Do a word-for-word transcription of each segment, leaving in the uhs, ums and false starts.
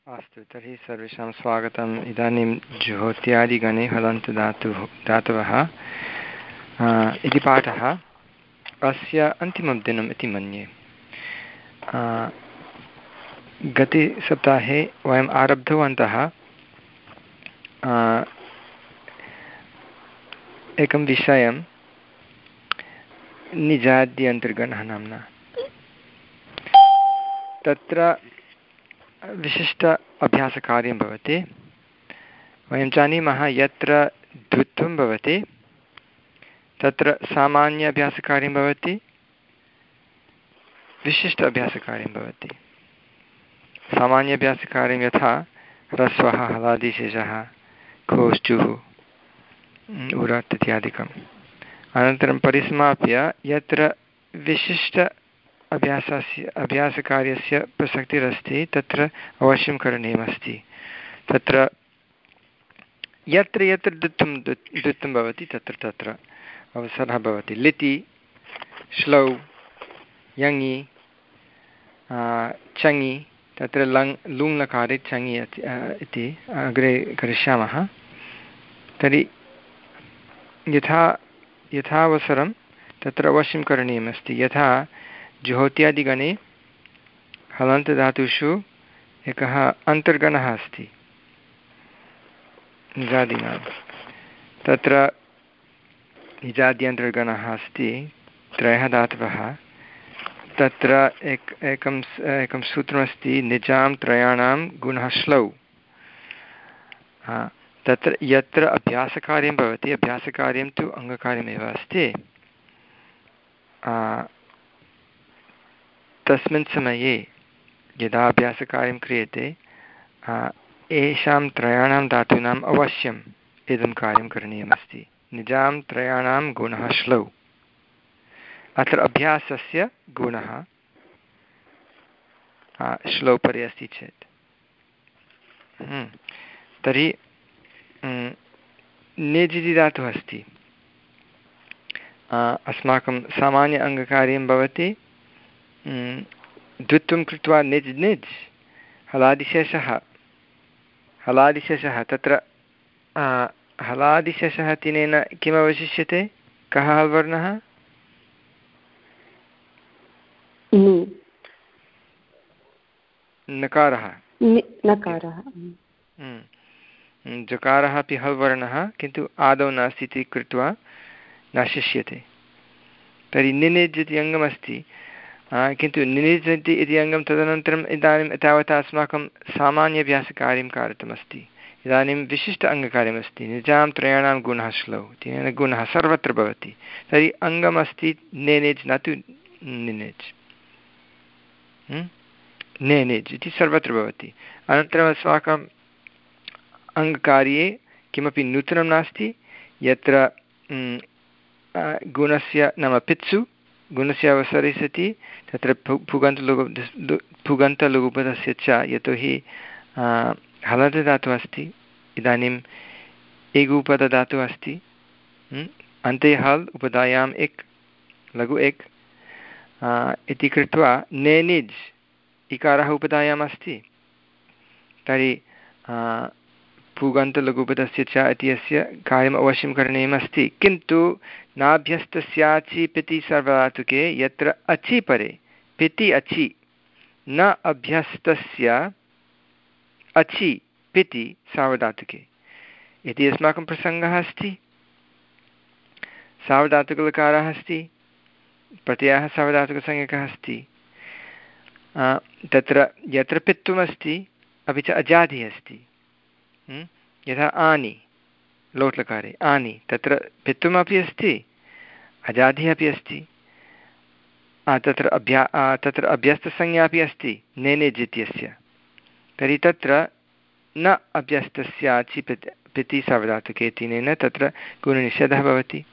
अस्तु तर्हि सर्वेषां स्वागतम्। इदानीं ज्योत्यादिगणे हलन्त धातुः धातवः इति पाठः अस्य अन्तिमं दिनम् इति मन्ये। गते सप्ताहे वयम् आरब्धवन्तः एकं विषयं निजाद्यन्तर्गणः नाम्ना। तत्र विशिष्ट अभ्यासकार्यं भवति। वयं जानीमः यत्र द्वित्वं भवति तत्र सामान्य अभ्यासकार्यं भवति, विशिष्ट अभ्यासकार्यं भवति। सामान्य अभ्यासकार्यं यथा ह्रस्वः हलादिशेषः खोश्चुः उरत् इत्यादिकम्। अनन्तरं परिसमाप्य यत्र विशिष्ट अभ्यासस्य अभ्यासकार्यस्य प्रसक्तिरस्ति तत्र अवश्यं करणीयमस्ति। तत्र यत्र यत्र द्वित्वं द्वित्वं भवति तत्र तत्र अवसरः भवति। लिटि, श्लौ, यङि, चङि, तत्र लङ् लुङ्लकारे चङि इति अग्रे करिष्यामः। तर्हि यथा यथावसरं तत्र अवश्यं करणीयमस्ति। यथा ज्योत्यादिगणे हलन्तधातुषु एकः अन्तर्गणः अस्ति निजादीनां। तत्र निजाद्यन्तर्गणः अस्ति, त्रयः धातवः। तत्र एक एकं एकं सूत्रमस्ति, निजां त्रयाणां गुणः श्लौ। तत्र यत्र अभ्यासकार्यं भवति, अभ्यासकार्यं तु अङ्गकार्यमेव अस्ति, तस्मिन् समये यदा अभ्यासकार्यं क्रियते येषां त्रयाणां धातूनाम् अवश्यम् इदं कार्यं करणीयमस्ति। निजां त्रयाणां गुणः श्लौ। अत्र अभ्यासस्य गुणः श्लौ परे अस्ति चेत् तर्हि निज् इति धातुः अस्ति। अस्माकं सामान्य अङ्गकार्यं भवति द्वित्वं कृत्वा निज् निज् हलादिशेषः हलादिशेषः तत्र हलादिशेषः तिनेन किम् अवशिष्यते? कः हल्वर्णः? नकारः। नकारः। जकारः अपि हल्वर्णः, किन्तु आदौ नास्ति इति कृत्वा न शिष्यते। तर्हि निनिज् इति अङ्गमस्ति, किन्तु निनिज् इति अङ्गं तदनन्तरम् इदानीं तावता अस्माकं सामान्यभ्यासकार्यं कारितमस्ति। इदानीं विशिष्ट अङ्गकार्यमस्ति। निजां त्रयाणां गुणः श्लौ, तेन गुणः सर्वत्र भवति। तर्हि अङ्गमस्ति नेनिज्, न तु निनिज्। नेनिज् इति सर्वत्र भवति। अनन्तरम् अस्माकम् अङ्गकार्ये किमपि नूतनं नास्ति। यत्र गुणस्य नाम पित्सु गुणस्य अवसरे सति तत्र भु भुगन्तलघु भुगन्तलघुपदस्य च, यतोहि हलन्तधातुः अस्ति, इदानीम् एगुपदधातुः अस्ति, अन्ते हल् उपधायाम् एक् लघु एक् इति कृत्वा नेनिज् इकारः उपधायाम् अस्ति। तर्हि पुगन्तलघुपदस्य च इत्यस्य कार्यम् अवश्यं करणीयमस्ति। किन्तु नाभ्यस्तस्याचि पिति सार्वधातुके यत्र अचि परे पिति अचि न अभ्यस्तस्य अचि पिति सार्वधातुके इति अस्माकं प्रसङ्गः अस्ति। सार्वधातुकलकारः अस्ति, प्रत्ययः सार्वधातुकसंज्ञकः अस्ति। तत्र यत्र पित्वमस्ति अपि च अजादिः अस्ति, यथा आनि लोट्लकारे आनि, तत्र पित्वमपि अस्ति, अजादिः अपि अस्ति। तत्र अभ्या तत्र अभ्यस्तसंज्ञा अपि अस्ति नेनिज् इत्यस्य। तर्हि तत्र न अभ्यस्तस्याचि पित् पिति सार्वधातुके तिनेन तत्र गुणनिषेधः भवति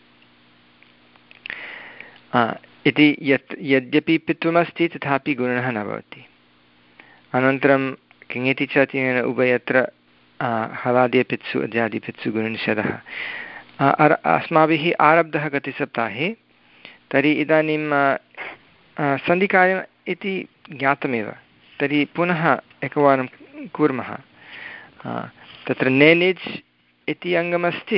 इति। यत् यद्यपि पित्वमस्ति तथापि गुणः न भवति। अनन्तरं किङेति च तिनेन उभयत्र हलादिपित्सु अजादिपित्सु गुणनिषेधः अस्माभिः आरब्धः गते सप्ताहे। तर्हि इदानीं सन्धिकार्यम् इति ज्ञातमेव। तर्हि पुनः एकवारं कुर्मः। तत्र नेनिज् इति अङ्गमस्ति।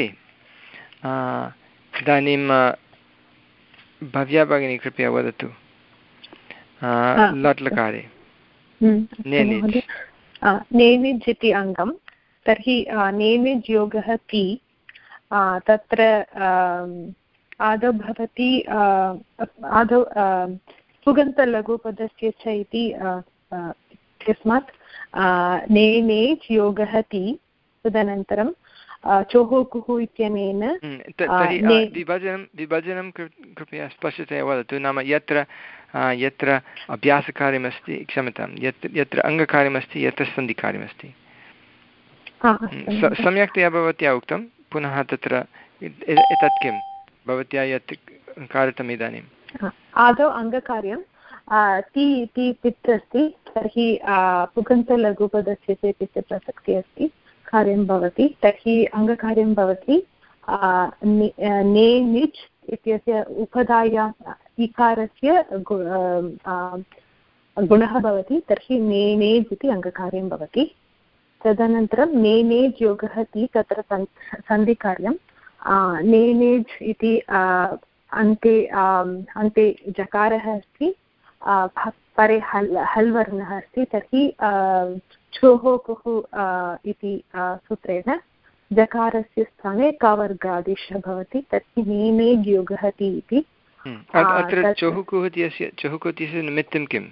इदानीं भव्या भगिनी कृपया वदतु लट्लकारे नेनिज् नेनिज् इति अङ्गं। तर्हि नेनिज् योगः ति तत्र आदौ भवति आदौ पुगन्तलघुपदस्य च इति इत्यस्मात् नेनेज् योगः ति तदनन्तरं चोः कुः इत्यनेन विभजनं विभजनं कृपया स्पष्टतया वदतु। नाम यत्र यत्र अभ्यासकार्यमस्ति, क्षम्यतां, यत् यत्र अङ्गकार्यमस्ति, यत्र सन्धिकार्यमस्ति। सम्यक्तया भवत्या उक्तं। पुनः तत्र एतत् किं भवत्या यत् कारितम् इदानीम्? आदौ अङ्गकार्यं ति इति पित् अस्ति। तर्हि पुगन्तलघुपदस्य चेत् इति प्रसक्तिः अस्ति, कार्यं भवति। तर्हि अङ्गकार्यं भवति ने निच् इत्यस्य उपधायाम् इकारस्य गुणः भवति। तर्हि नेनेज् इति अङ्गकार्यं भवति। तदनन्तरं नेनेज् योगः ति तत्र सन्धिकार्यं नेनेज् इति अन्ते अन्ते जकारः अस्ति, परे हल् हल् वर्णः अस्ति। तर्हि चोः कुः इति सूत्रेण जकारस्य स्थाने कावर्गादेशः भवति। तर्हि नेनेज् योगः ति इति। अत्र चोः कुः इत्यस्य चोः कुः इत्यस्य निमित्तं किम्?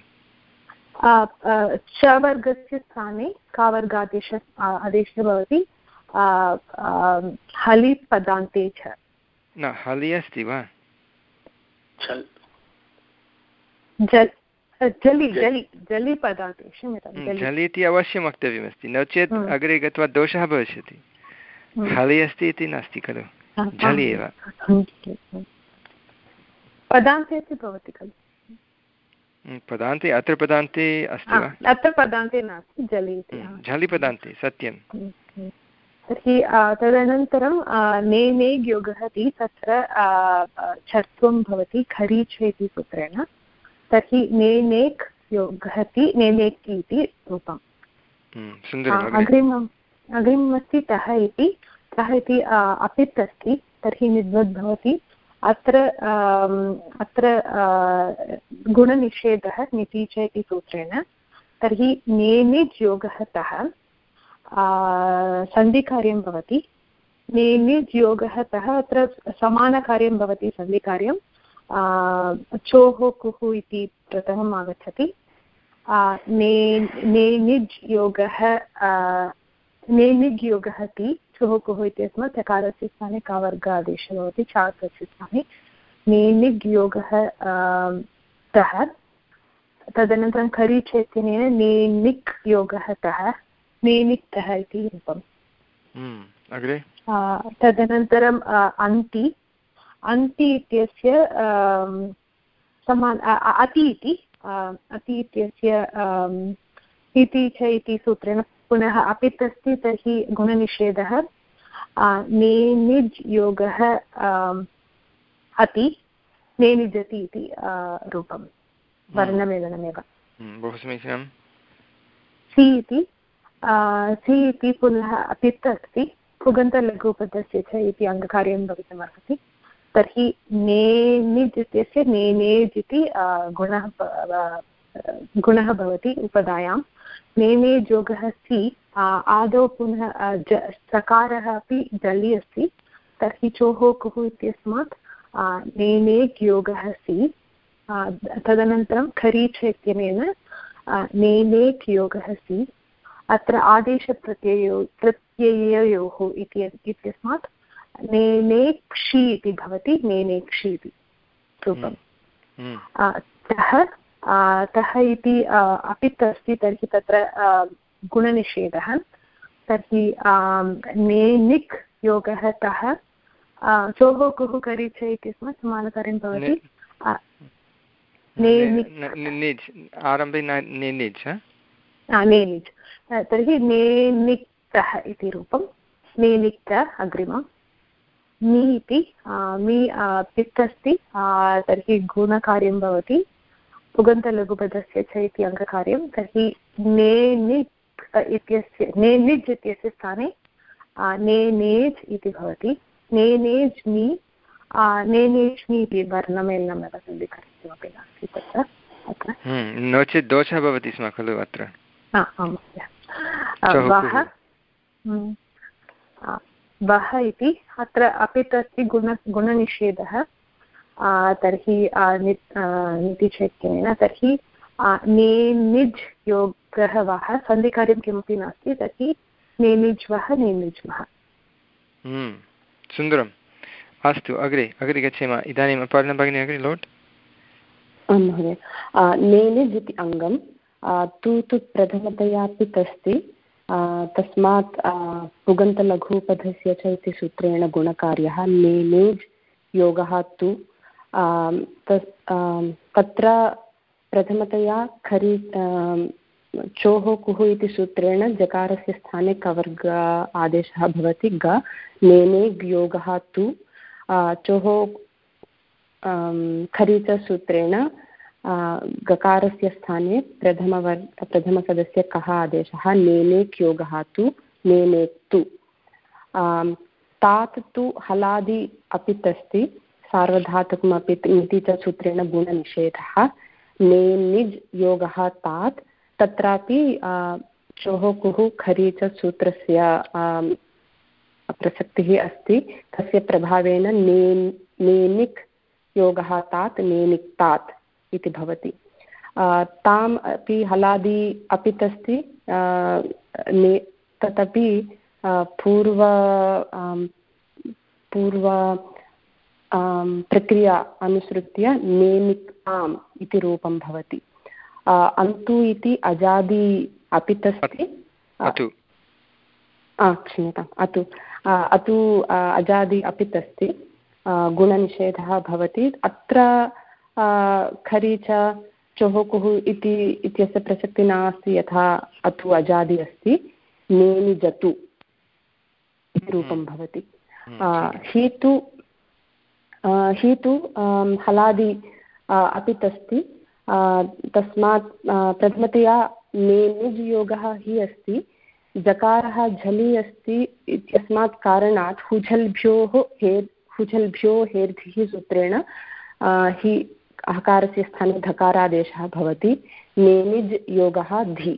च वर्गस्य स्थाने कावर्गादेश आदेशः भवति हलि पदान्ते च। न हलि अस्ति वा? जल् जलि जलि जलि पदान्ते, क्षम्यतां, जलि इति अवश्यं वक्तव्यमस्ति, नो चेत् अग्रे गत्वा दोषः भविष्यति। हलि अस्ति इति नास्ति खलु, झलि एव। पदान्ते अपि भवति खलु? पदान्ते अत्र पदान्ते अस्ति वा? अत्र पदान्ते नास्ति, जलि इति। झलि पदान्ते, सत्यं। तर्हि तदनन्तरं नेनेज् योगः ति तत्र छत्वं भवति खरीच इति सूत्रेण। तर्हि नेनेक् योगः ति नेनेक् इति रूपम्। अग्रिमम् अग्रिममस्ति तः इति। तः इति अपित् अस्ति, तर्हि निद्वद् भवति। अत्र अत्र गुणनिषेधः निति च इति सूत्रेण। तर्हि नेनिज् योगः तः सन्धिकार्यं भवति। नेनिज् योगः तः अत्र समानकार्यं भवति सन्धिकार्यं। चोः कुः इति प्रथमम् आगच्छति। ने नेनिज् योगः नेनिज् योगः ति चोः कुः इत्यस्मात् चकारस्य स्थाने कावर्ग आदेशः भवति, चाकस्य स्थाने नेनिज् योगः तः। तदनन्तरं खरीच इत्यनेन नेनिक् योगः तः नेनिक्तः इति रूपम्। अग्रे तदनन्तरम् अन्ति अन्ति इत्यस्य समान अति इति अति इत्यस्य इति च इति सूत्रेण पुनः अपित् अस्ति। तर्हि गुणनिषेधः नेनिज् योगः अति नेनिजति इति रूपं, वर्णमेलनमेव। बहु समीचीनं। सि इति सि इति पुनः अपित् अस्ति, पुगन्तलघुपदस्य च इति अङ्गकार्यं भवितुमर्हति। तर्हि नेनिज् इत्यस्य नेनेज् इति गुणः गुणः भवति उपधायां। नेनेज् योगः सि आदौ पुनः सकारः अपि जलि अस्ति। तर्हि चोः कुः इत्यस्मात् नेनेज् योगः सि। तदनन्तरं खरीच इत्यनेन नेनेक् योगः सि। अत्र आदेशप्रत्ययो प्रत्यययोः इति इत्यस्मात् नेनेक्षि इति भवति, नेनेक्षि इति रूपम्। तः तः इति अपित् अस्ति, तर्हि तत्र गुणनिषेधः। तर्हि नेनिक् योगः तः चोः कुः करीच इत्यस्मात् समानकार्यं भवति। आरम्भे नेनिज् नेनिज्। तर्हि नेनिक्तः इति रूपं, नेनिक्त अग्रिमम्। मि इति मि पित् अस्ति, तर्हि गुणकार्यं भवति, पुगन्तलघुपदस्य च इति अङ्गकार्यं। तर्हि नेनिक् इत्यस्य नेनिज् इत्यस्य स्थाने नेनेज् इति भवति। नेनेज् मी नेनेज् मी इति वर्णमेलनमेव सन्धिकरणं किमपि नास्ति तत्र अत्र। नो चेत् दोषः भवति स्म खलु अत्र। आम् वः वः इति अत्र अपि अस्ति गुण गुणनिषेधः। तर्हि नीतिशैक्येन तर्हि नेनिज् योगः वः सन्धिकार्यं किमपि नास्ति तर्हि नेनिज् वः नेनिज् वः। सुन्दरम्। अस्तु अग्रे अग्रे गच्छेम। इदानीम् अपर्णा भगिनी अग्रे लोट्। आं महोदय। नेनिज् इति अङ्गं तु तु प्रथमतया पित् अस्ति तस्मात् पुगन्तलघुपधस्य च इति सूत्रेण गुणकार्यः नेनेज् योगः तु तत्र प्रथमतया खरि चोः कुः इति सूत्रेण जकारस्य स्थाने कवर्ग आदेशः भवति ग नेनेग् योगः तु चोः खरीच सूत्रेण गकारस्य स्थाने प्रथमवर् प्रथमसदस्य कः आदेशः नेनेक् योगः तु नेनेक् तु तात् तु हलादि अपित् अस्ति सार्वधातुकमपि इति च सूत्रेण गुणनिषेधः नेनिज् योगः तात् तत्रापि चोः कुः खरी च सूत्रस्य प्रसक्तिः अस्ति तस्य प्रभावेन नेन् नेनिक् योगः तात् नेनिक् तात् इति भवति। ताम् अपि हलादि अपित् अस्ति ने तदपि पूर्व पूर्व प्रक्रिया अनुसृत्य नेनिक्ताम् इति रूपं भवति। अन्तु इति अजादि अपित् अस्ति क्षम्यताम् अतु अतु अजादि अपित् अस्ति गुणनिषेधः भवति। अत्र खरी च चोः कुः इति इत्यस्य प्रसक्तिः नास्ति यथा अतु अजादि अस्ति नेनिजतु इति रूपं भवति। हि तु हि तु हलादि अपित् अस्ति तस्मात् प्रथमतया नेनिज् योगः हि अस्ति जकारः झलि अस्ति इत्यस्मात् कारणात् हुझल्भ्योः हेर् हुझल्भ्यो हेर्धिः सूत्रेण हि हकारस्य स्थाने धकारादेशः भवति नेनिज् योगः धि।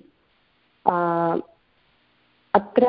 अत्र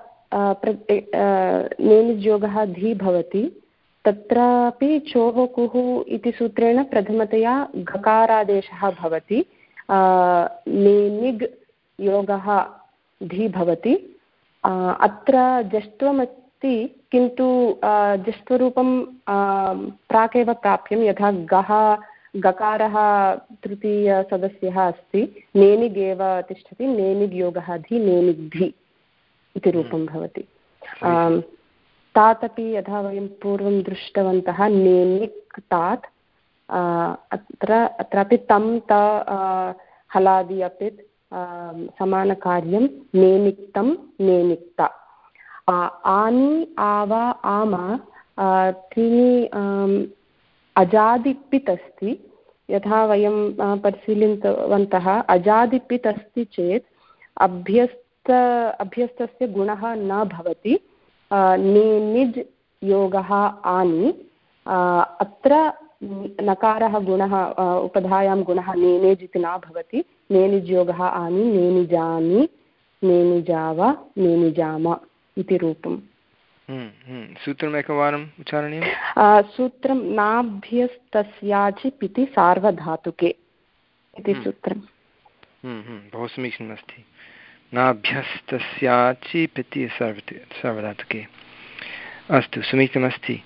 नेनिज् योगः धि भवति तत्रापि चोः कुः इति सूत्रेण प्रथमतया घकारादेशः भवति नेनिग् योगः धी भवति। अत्र जष्ट्वमस्ति किन्तु जष्ट्वरूपं प्रागेव प्राप्यं यथा गः गकारः तृतीयसदस्यः अस्ति नेनिगेव तिष्ठति नेनिग् योगः धी नेनिग्धि इति रूपं भवति। तात् अपि यथा वयं पूर्वं दृष्टवन्तः नेनिक् तात् अत्र अत्रापि तं त हलादि अपि समानकार्यं नेनिक्तं नेनिक्ता। आनि आवा आमा त्रीणि अजादिपित् अस्ति यथा वयं परिशीलितवन्तः अजादिपित् अस्ति चेत् अभ्यस्त अभ्यस्तस्य गुणः न भवति नेनिज् योगः आनि। अत्र नकारः गुणः उपधायां गुणः नेनेज् इति न भवति नेनिज् योगः आनि नेनिजानि नेनिजाव नेनिजाम इति रूपम्। सूत्रम् एकवारम् उच्चारणीयं। सूत्रं नाभ्यस्तस्याचिप् इति सार्वधातुके इति सूत्रम्। बहु समीचीनमस्ति। नाभ्यस्तस्याचिप् इति सार्वधातुके। अस्तु समीचीनमस्ति।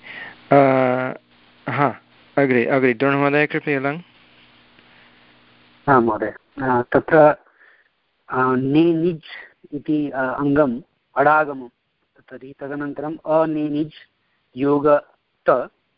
हा अग्रे अग्रे द्रोणमहोदय कृपया लङ्। आं महोदय तत्र नेनिज् इति अङ्गम् अडागमं तर्हि तदनन्तरम् अनेनिज् योग त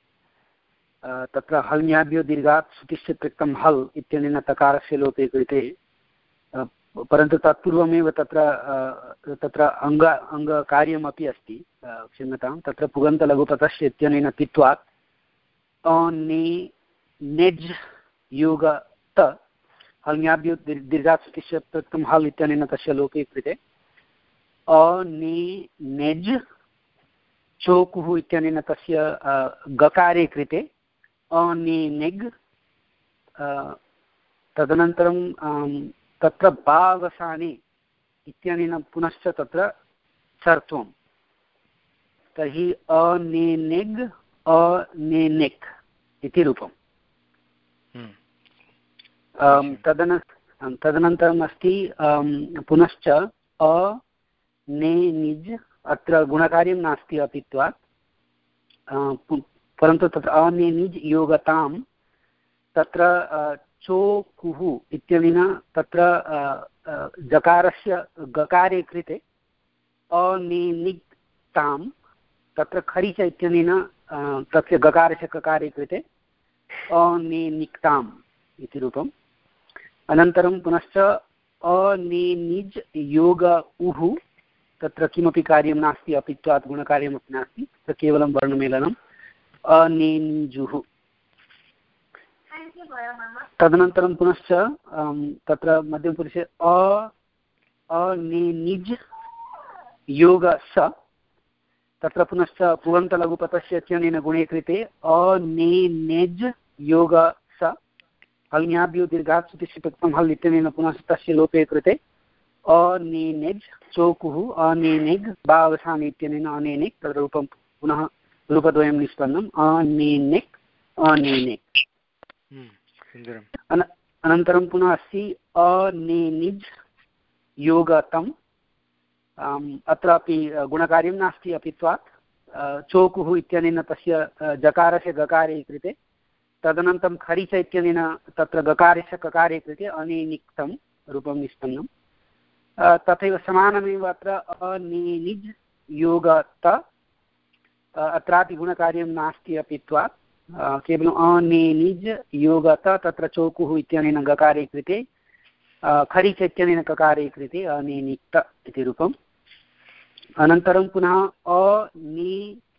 तत्र हल्न्याभ्यो दीर्घात् सुतिश्च त्यक्तं हल् इत्यनेन तकारस्य लोपे कृते परन्तु तत्पूर्वमेव तत्र तत्र अङ्ग अङ्गकार्यमपि अस्ति क्षम्यतां तत्र पुगन्तलघुपथस्य इत्यनेन पित्वात् अने नेज् योग त हल्याभ्यो दीर्घात् सुतिस्य प्रत्यक्तं हल् इत्यनेन तस्य लोपे कृते अने नेज् चोकुः इत्यनेन तस्य गकारे कृते अने नेग् तदनन्तरं तत्र बावसाने इत्यनेन पुनश्च तत्र चर्त्वं तर्हि अनेनेग् अनेनेक् इति रूपम् तदन तदनन्तरम् अस्ति पुनश्च अ ने निज् अत्र गुणकार्यं नास्ति अपित्वात् परन्तु तत्र अने निज् योगतां तत्र चोकुः इत्यनेन तत्र जकारस्य गकारे कृते अनेनिक्तां तत्र खरिच इत्यनेन तस्य गकारस्य ककारे कृते अनेनिक्ताम् इति रूपम् अनन्तरं पुनश्च अनेनिज् योग उः तत्र किमपि कार्यं नास्ति अपित्वात् गुणकार्यमपि नास्ति तत्र केवलं वर्णमेलनम् अनेनिजुः तदनन्तरं पुनश्च तत्र मध्यमपुरुषे अ अनेनिज् योग स तत्र पुनश्च पुगन्तलघुपथस्य इत्यनेन गुणे कृते अनेनेज् योग स हल्याभ्यो दीर्घात् सुतिस्य प्रत्यक्तं हल् इत्यनेन पुनः तस्य लोपे कृते अनेनेज् चोकुः अनेनेग् बावसाने इत्यनेन अनेनेक् तत्र रूपं पुनः रूपद्वयं निष्पन्नम् अनेनेक् अनेनेक् अनन्तरं पुनः अस्ति अनेनिज् योगतम् अत्रापि गुणकार्यं नास्ति अपित्वात् चोकुः इत्यनेन तस्य जकारस्य गकारे कृते तदनन्तरं खरिच इत्यनेन तत्र गकारस्य ककारे कृते अनेनिक्तं रूपं निष्पन्नं तथैव समानमेव अत्र अनेनिज् योगत अत्रापि गुणकार्यं नास्ति अपित्वात् केवलम् अनेनिज् योगत तत्र चोकुः इत्यनेन गकारे कृते खरिच इत्यनेन ककारे कृते अनेनिक्त इति रूपम् अनन्तरं पुनः अनि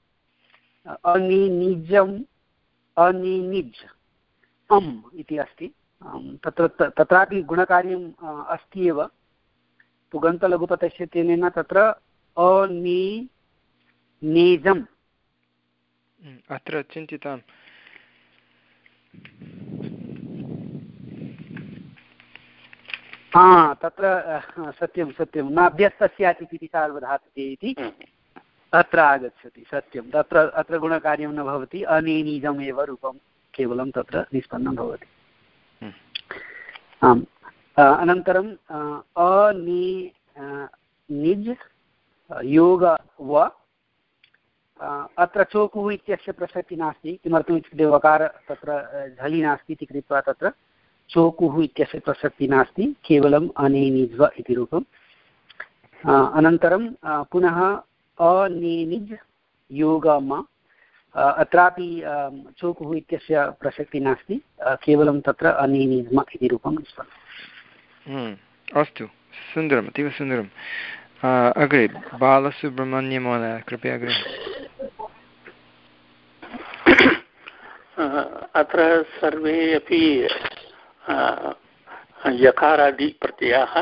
अनिनिजम् अनिनिज् अम् इति अस्ति तत्र तत्रापि गुणकार्यम् अस्ति एव पुगन्तलघुपथस्य तेन तत्र अनिनेजम् अत्र चिन्तिताम् हा तत्र सत्यं सत्यं न अभ्यस्तस्यात् इति सार्वधातुके इति अत्र आगच्छति सत्यं तत्र अत्र गुणकार्यं न भवति अनेनिजम् एव रूपं केवलं तत्र निष्पन्नं भवति आम् अनन्तरं अनि निज् योग व अत्र चोकुः इत्यस्य प्रसक्तिः नास्ति किमर्थमित्युक्ते वकार तत्र झलि नास्ति इति कृत्वा तत्र चोकुः इत्यस्य प्रसक्तिः नास्ति केवलम् अनेनिज्व इति रूपम् अनन्तरं पुनः अनेनिज् योगम अत्रापि चोकुः इत्यस्य प्रसक्तिः नास्ति केवलं तत्र अनेनिज्म इति रूपं निष्पन्नम् अस्तु सुन्दरम् अतीव सुन्दरम् अग्रे बालसुब्रह्मण्यमहोदय कृपया अग्रे अत्र सर्वे अपि यकारादिप्रत्ययाः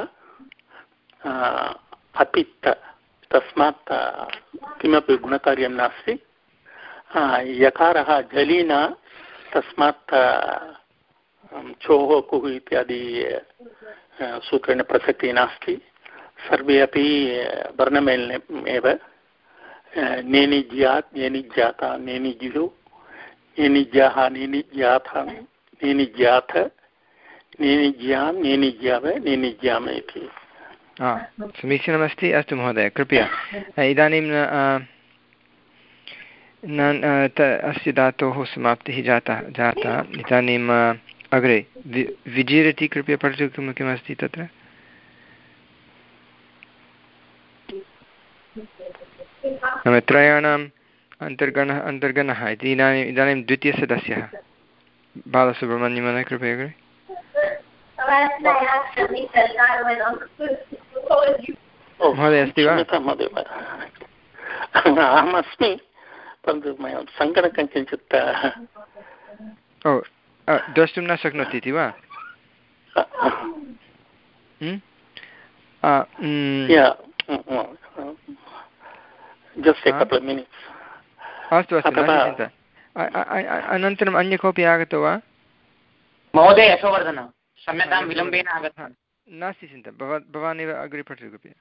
अपित्त तस्मात् किमपि गुणकार्यं नास्ति यकारः जलिन तस्मात् चोः कुः इत्यादि सूत्रेण प्रसक्तिः नास्ति सर्वे अपि वर्णमेलने एव नेनिज्यात् नेनिज्याता नेनिज्युः नेनिज्याः नेनिज्याथा नेनिज्याथ नेनिज्यां नेनिज्याव नेनिज्याम इति समीचीनमस्ति अस्तु महोदय कृपया इदानीं अस्य धातोः समाप्तिः जाता जाता इदानीम् अग्रे वि विजिरति कृपया पठतु किं किमस्ति तत्र नाम त्रयाणाम् अन्तर्गणः अन्तर्गणः इति इदानीम् इदानीं द्वितीयसदस्यः बालसुब्रह्मण्यमहोदय कृपया अग्रे महोदय अस्ति वा अहमस्मि परन्तु मया सङ्गणकं किञ्चित् ओ द्रष्टुं न शक्नोति इति वा अस्तु अस्तु नास्ति चिन्ता। अनन्तरम् अन्य कोऽपि आगतो वा? महोदय यशोवर्धन, क्षम्यतां विलम्बेन आगतः। नास्ति चिन्ता, भवान् भवान् एव अग्रे पठतु कृपया।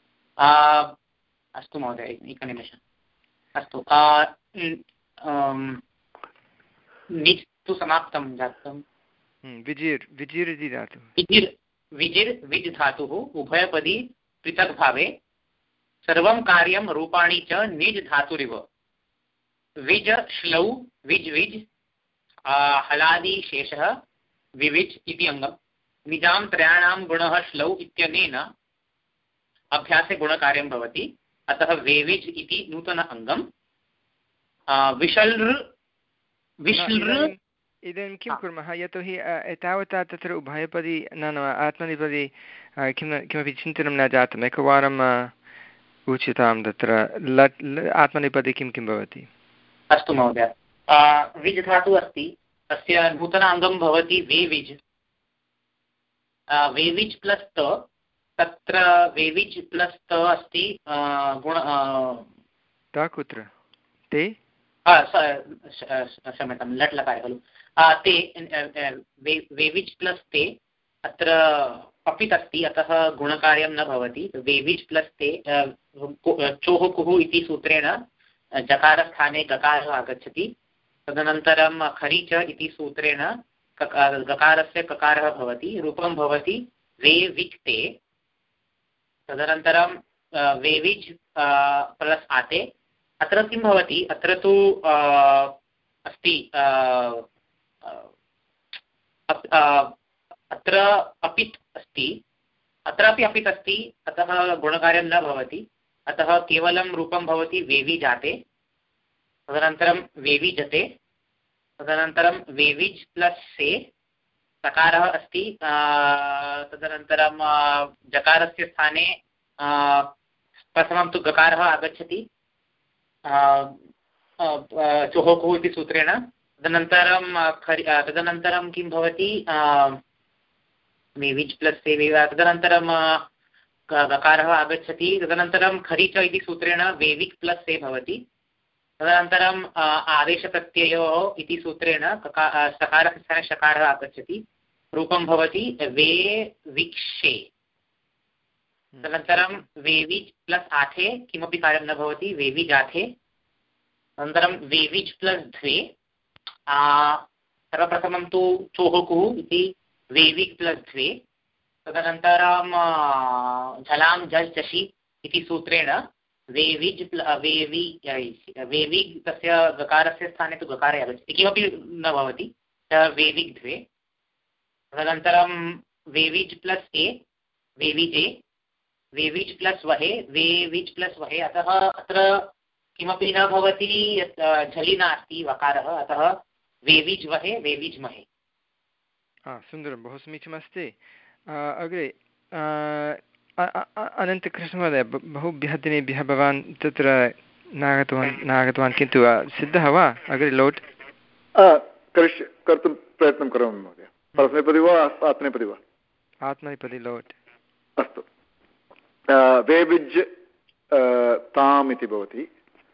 अस्तु महोदय, एकनिमेषम्। अस्तु, निज् तु समाप्तं जातं। विजिर् विजिर् इति धातुः। विजिर् विजिर् विज् धातुः उभयपदी पृथक् भावे सर्वं कार्यं रूपाणि च निज् धातुरिव। विज श्लौ विज् विज् हलादि शेषः विविज् इति अङ्गम्। निजां त्रयाणां गुणः श्लौ इत्यनेन अभ्यासे गुणकार्यं भवति, अतः वेविज् इति नूतन अङ्गम्। विशल् विश्लृ इदानीं किं कुर्मः, यतोहि एतावता तत्र उभयपदी न न आत्मनेपदी किं किमपि चिन्तनं न जातम्। एकवारम् उच्यतां तत्र लट् आत्मनेपदी किं किं भवति। अस्तु महोदय, विज् धातुः अस्ति, तस्य नूतन अङ्गं भवति वेविज्। वेविज् प्लस् त, तत्र वेविज् प्लस् त अस्ति गुण त कुत्र ते क्षम्यतां लट् लकारे खलु ते वेविज् प्लस् ते अत्र अपित् अस्ति, अतः गुणकार्यं न भवति। वेविज् प्लस् ते चोः कुः इति सूत्रेण जकारस्थाने गकारः आगच्छति। तदनन्तरं खरि च इति सूत्रेण गकारस्य ककारः भवति, रूपं भवति वेविक्ते। तदनन्तरं वेविज् प्लस् आते। अत्र किं भवति, अत्र तु अस्ति अत्र अपित् अस्ति, अत्रापि अपित् अस्ति, अतः गुणकार्यं न भवति, अतः केवलं रूपं भवति वेविजाते। तदनन्तरं वेविजते। तदनन्तरं वेविज् प्लस् से सकारः अस्ति, तदनन्तरं जकारस्य स्थाने प्रथमं तु गकारः आगच्छति चोहोकुः इति सूत्रेण। तदनन्तरं खरि तदनन्तरं किं भवति, वेविज् प्लस् से वेव, तदनन्तरं गकारः आगच्छति। तदनन्तरं खरि च इति सूत्रेण वेविक् प्लस् से भवति। तदनन्तरम् आदेशप्रत्ययोः इति सूत्रेण सकारस्य स्थाने शकारः आगच्छति, रूपं भवति वे विक्षे। तदनन्तरं वेविज् प्लस् आथे, किमपि कार्यं न भवति, वेविजाथे। अनन्तरं वेविज् प्लस् द्वे, सर्वप्रथमं तु चोहोकुः इति वेविक् प्लस् द्वे। तदनन्तरं झलां झल् चषि इति सूत्रेण वेविज् वेवि वेविग्, तस्य गकारस्य स्थाने तु गकारे आगच्छति, किमपि न भवति, वेविग् द्वे। तदनन्तरं वेविज् प्लस् ए वेविजे, वेविज् प्लस् वहे वेविज् प्लस् वहे, अतः अत्र किमपि न भवति, झलि नास्ति वकारः, अतः वेविज् वहे वेविज् महे। सुन्दरं, बहु समीचीनमस्ति। अग्रे अनन्तकृष्णमहोदय, बहुभ्यः दिनेभ्यः भवान् तत्र नागतवान् नागतवान् किन्तु सिद्धः वा अग्रे लोट् कर्तुं प्रयत्नं करोमि महोदय। परस्मैपदी वा आत्मनेपदी वा? आत्मनेपदी लोट्। अस्तु, वेविज् ताम् इति भवति।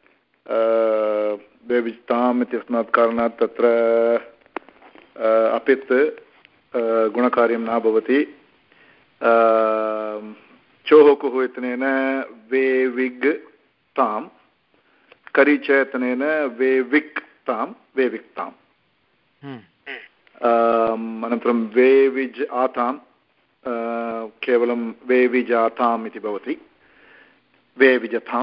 वेविज् ताम् इत्यस्मात् कारणात् तत्र अपित् गुणकार्यं न भवति। चोहोकुः इत्यनेन वेविग् ताम्, करि च इत्यनेन वेविक् ताम् वेविक् ताम्। अनन्तरं वेविज् आतां केवलं वेविजाताम् इति भवति, वेविजतां।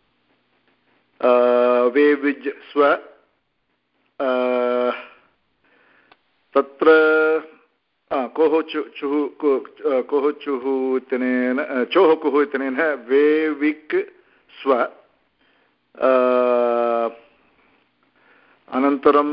वेविज् स्व, तत्र कोः चु चुः कोः चुः इत्यनेन चोः कुः इत्यनेन वेविक् स्व। अनन्तरं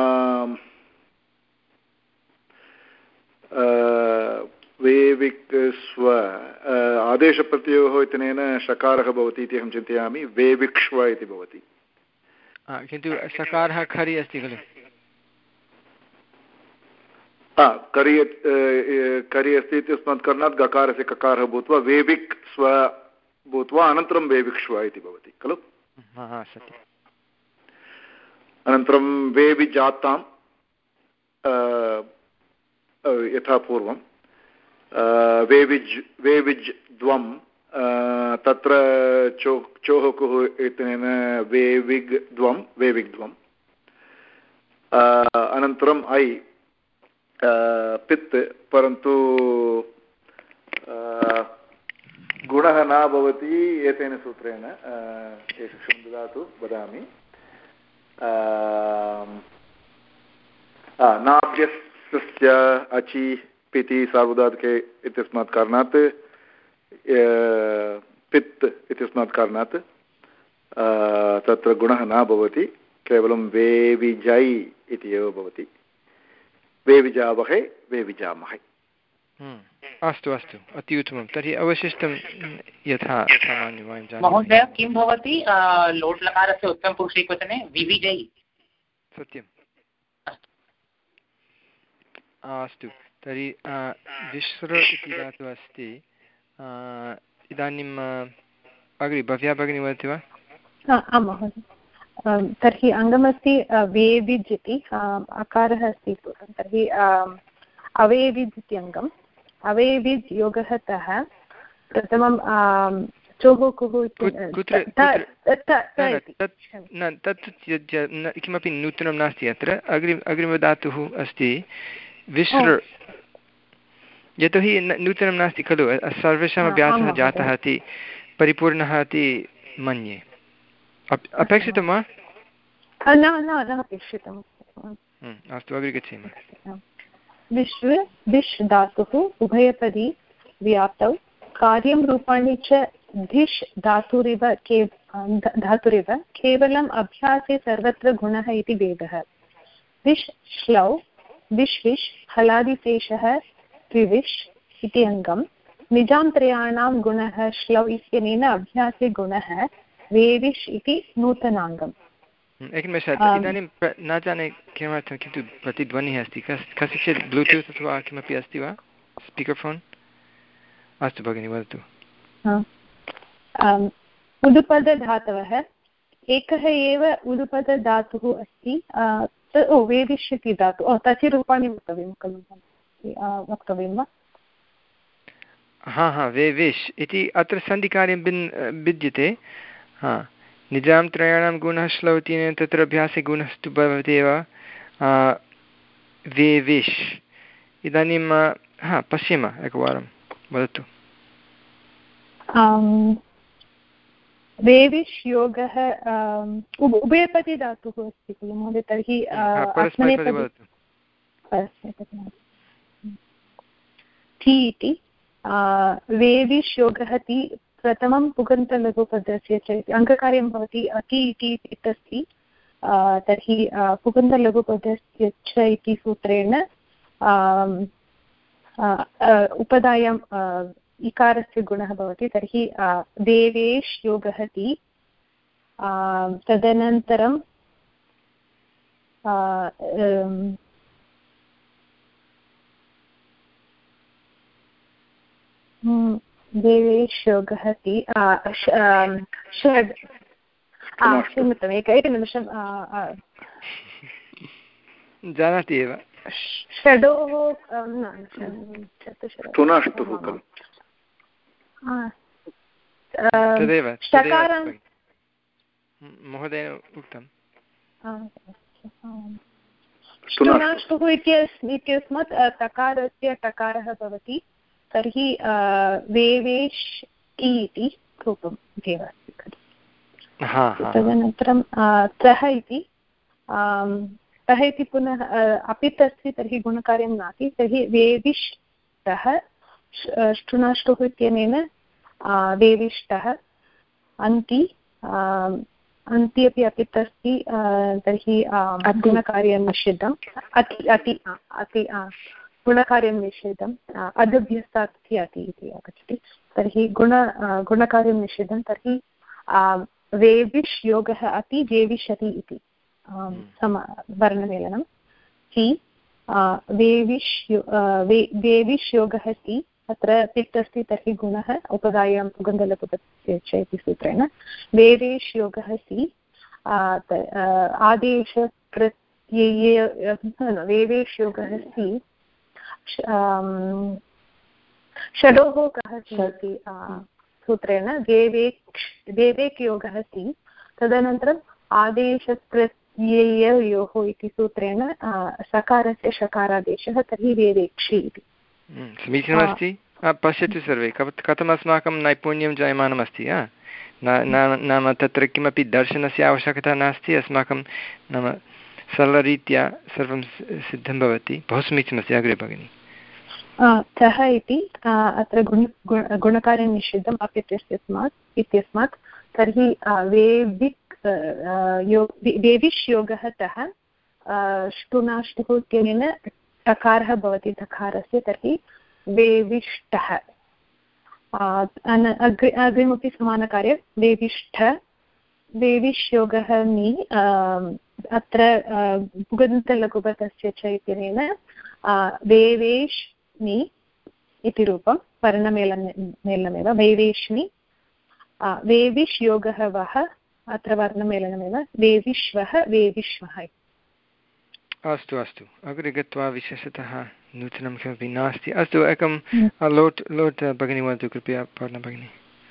वेविक् स्व आदेशप्रत्ययोः इत्यनेन शकारः भवति इति अहं चिन्तयामि, वेविक्ष्व इति भवति। किन्तु शकारः खरि अस्ति खलु? करि करि अस्ति इत्यस्मात् कारणात् गकारस्य ककारः भूत्वा वेविक् स्व भूत्वा अनन्तरं वेविक्ष्व इति भवति खलु। अनन्तरं वेविजातां यथा पूर्वं वेविज् वेविज् द्वं तत्र चो चोः कुः इत्यनेन वेविग् द्वं वेविग् द्वम् अनन्तरम् ऐ पित् परन्तु गुणः न भवति एतेन सूत्रेण एकक्षणं ददातु वदामि। नाभ्यस्य अचि पिति सार्वधातुके इत्यस्मात् कारणात् पित् इत्यस्मात् कारणात् तत्र गुणः न भवति केवलं वेविजै इति एव भवति वेविजावहे वेविजामहे। अस्तु अस्तु अति उत्तमं। तर्हि अवशिष्टं यथा सामान्यं वयं जानीमः। महोदय किं भवति लोट् लकारस्य उत्तमपुरुषैकवचने विविजै? सत्यम्। अस्तु तर्हि विश्र इति धातुः अस्ति। इदानीम् अग्रे भव्या भगिनी वदति वा? आं महोदय। तर्हि अङ्गमस्ति वेविज् इति अकारः अस्ति पूर्वं। तर्हि अवेविज् इति अङ्गम्। अवेविज् योगः तः प्रथमं चोः कुः तत् किमपि नूतनं नास्ति अत्र। अग्रिम अग्रिमधातुः अस्ति विश्र। यतोहि नूतनं नास्ति खलु सर्वेषाम् अभ्यासः जातः इति परिपूर्णः इति मन्ये। अपेक्षितं वा? न न अपेक्षितम्। अस्तु अग्रे गच्छेम। विश्व दिश् धातुः उभयपदी व्याप्तौ कार्यं रूपाणि च धिष् धातुरिव के धातुरिव केवलम् अभ्यासे सर्वत्र गुणः इति भेदः। विश् श्लौ विश् विश् हलादिशेषः द्विविश् इति अङ्गं। निजान्त्रयाणां गुणः श्लौ इत्यनेन अभ्यासे गुणः वेविश् इति नूतनाङ्गम्। एकनिमेषः इदानीं न जाने किमर्थं किन्तु प्रतिध्वनिः अस्ति। कस् कस्यचित् ब्लूटूत् अथवा किमपि अस्ति वा स्पीकर् फोन्? अस्तु भगिनि वदतु। उदुपदधातवः एकः एव उदुपदधातुः अस्ति। ओ वेविश् इति धातु ओ तस्य रूपाणि वक्तव्यं खलु वक्तव्यं वा? हा हा वेविश् इति अत्र सन्धिकार्यं भिन् भिद्यते। हा निजां त्रयाणां गुणः श्लौति तत्र अभ्यासे गुणस्तु भवति एव वेविश्। इदानीं हा पश्येम एकवारं वदतु। वेविश् योगः उभयपदी धातुः अस्ति खलु महोदय। तर्हि ति इति वेविश् योगः ति प्रथमं पुगन्तलघुपदस्य च अङ्गकार्यं भवति अति इति अस्ति। तर्हि पुगन्तलघुपदस्य च इति सूत्रेण उपधायां इकारस्य गुणः भवति। तर्हि देवेश् योगः ति तदनन्तरं देवेश् योगः ति षड् क्षम्यताम् एक एकनिमिषं जानाति एव षडोः तदेव महोदयेन उक्तं। ष्टुनाष्टुः इत्यस्मात् तकारस्य टकारः भवति। तर्हि वेवेश् इति रूपम् इत्येव अस्ति खलु। तदनन्तरं तः इति तः इति पुनः अपित् अस्ति। तर्हि गुणकार्यं नास्ति। तर्हि वेविश् तः ष्टुनाष्टुः इत्यनेन वेविष्टः अन्ति अन्ति अपि अपित् अस्ति। तर्हि गुणकार्यं निषिद्धम् अति अति अति गुणकार्यं निषेधम् अदभ्यस्तात् अति इति आगच्छति। तर्हि गुण गुणकार्यं निषेधं। तर्हि वेविश् योगः अति वेविशति इति सम वर्णमेलनं। ति वेविष् वेविष् योगः सि अत्र तिक् अस्ति तर्हि गुणः उपधायां पुगन्धलपुटस्य च इति सूत्रेण वेवेष् योगः सि आदेशप्रत्यये वेवेष् योगः सि षडोः कः इति सूत्रेण वेवेक् वेवेक् योगः सि तदनन्तरम् आदेशप्रत्यययोः इति सूत्रेण सकारस्य शकारादेशः तर्हि वेवेक्षि इति समीचीनमस्ति। पश्यतु सर्वे कथम् अस्माकं नैपुण्यं जायमानमस्ति। नाम तत्र किमपि दर्शनस्य आवश्यकता नास्ति, अस्माकं नाम सरलरीत्या सर्वं सिद्धं भवति। बहु समीचीनमस्ति। अग्रे भगिनि। सः इति अत्र गुण गुणकार्यं निषिद्धम् अप्यस्मात् इत्यस्मात् तर्हि वेविक् वेविष् योगः तः ष्टुनाष्टुः इत्यनेन टकारः भवति धकारस्य तर्हि वेविष्टः। अग्रे अग्रिमपि समानकार्यं वेविष्ठ वेविष् योगः नि अत्र पुगन्तलघुपतस्य च इत्यनेन वेवेष्मि इति रूपं वर्णमेलन मेलनमेव वेवेष्मि। वेविष् योगः वः अत्र वर्णमेलनमेव वेविष्वः वेविष्मः। अस्तु अस्तु अग्रे गत्वा विशेषतः नूतनं किमपि नास्ति। अस्तु एकं लोट् लोट् भगिनी वदतु कृपया। पाठनं भगिनी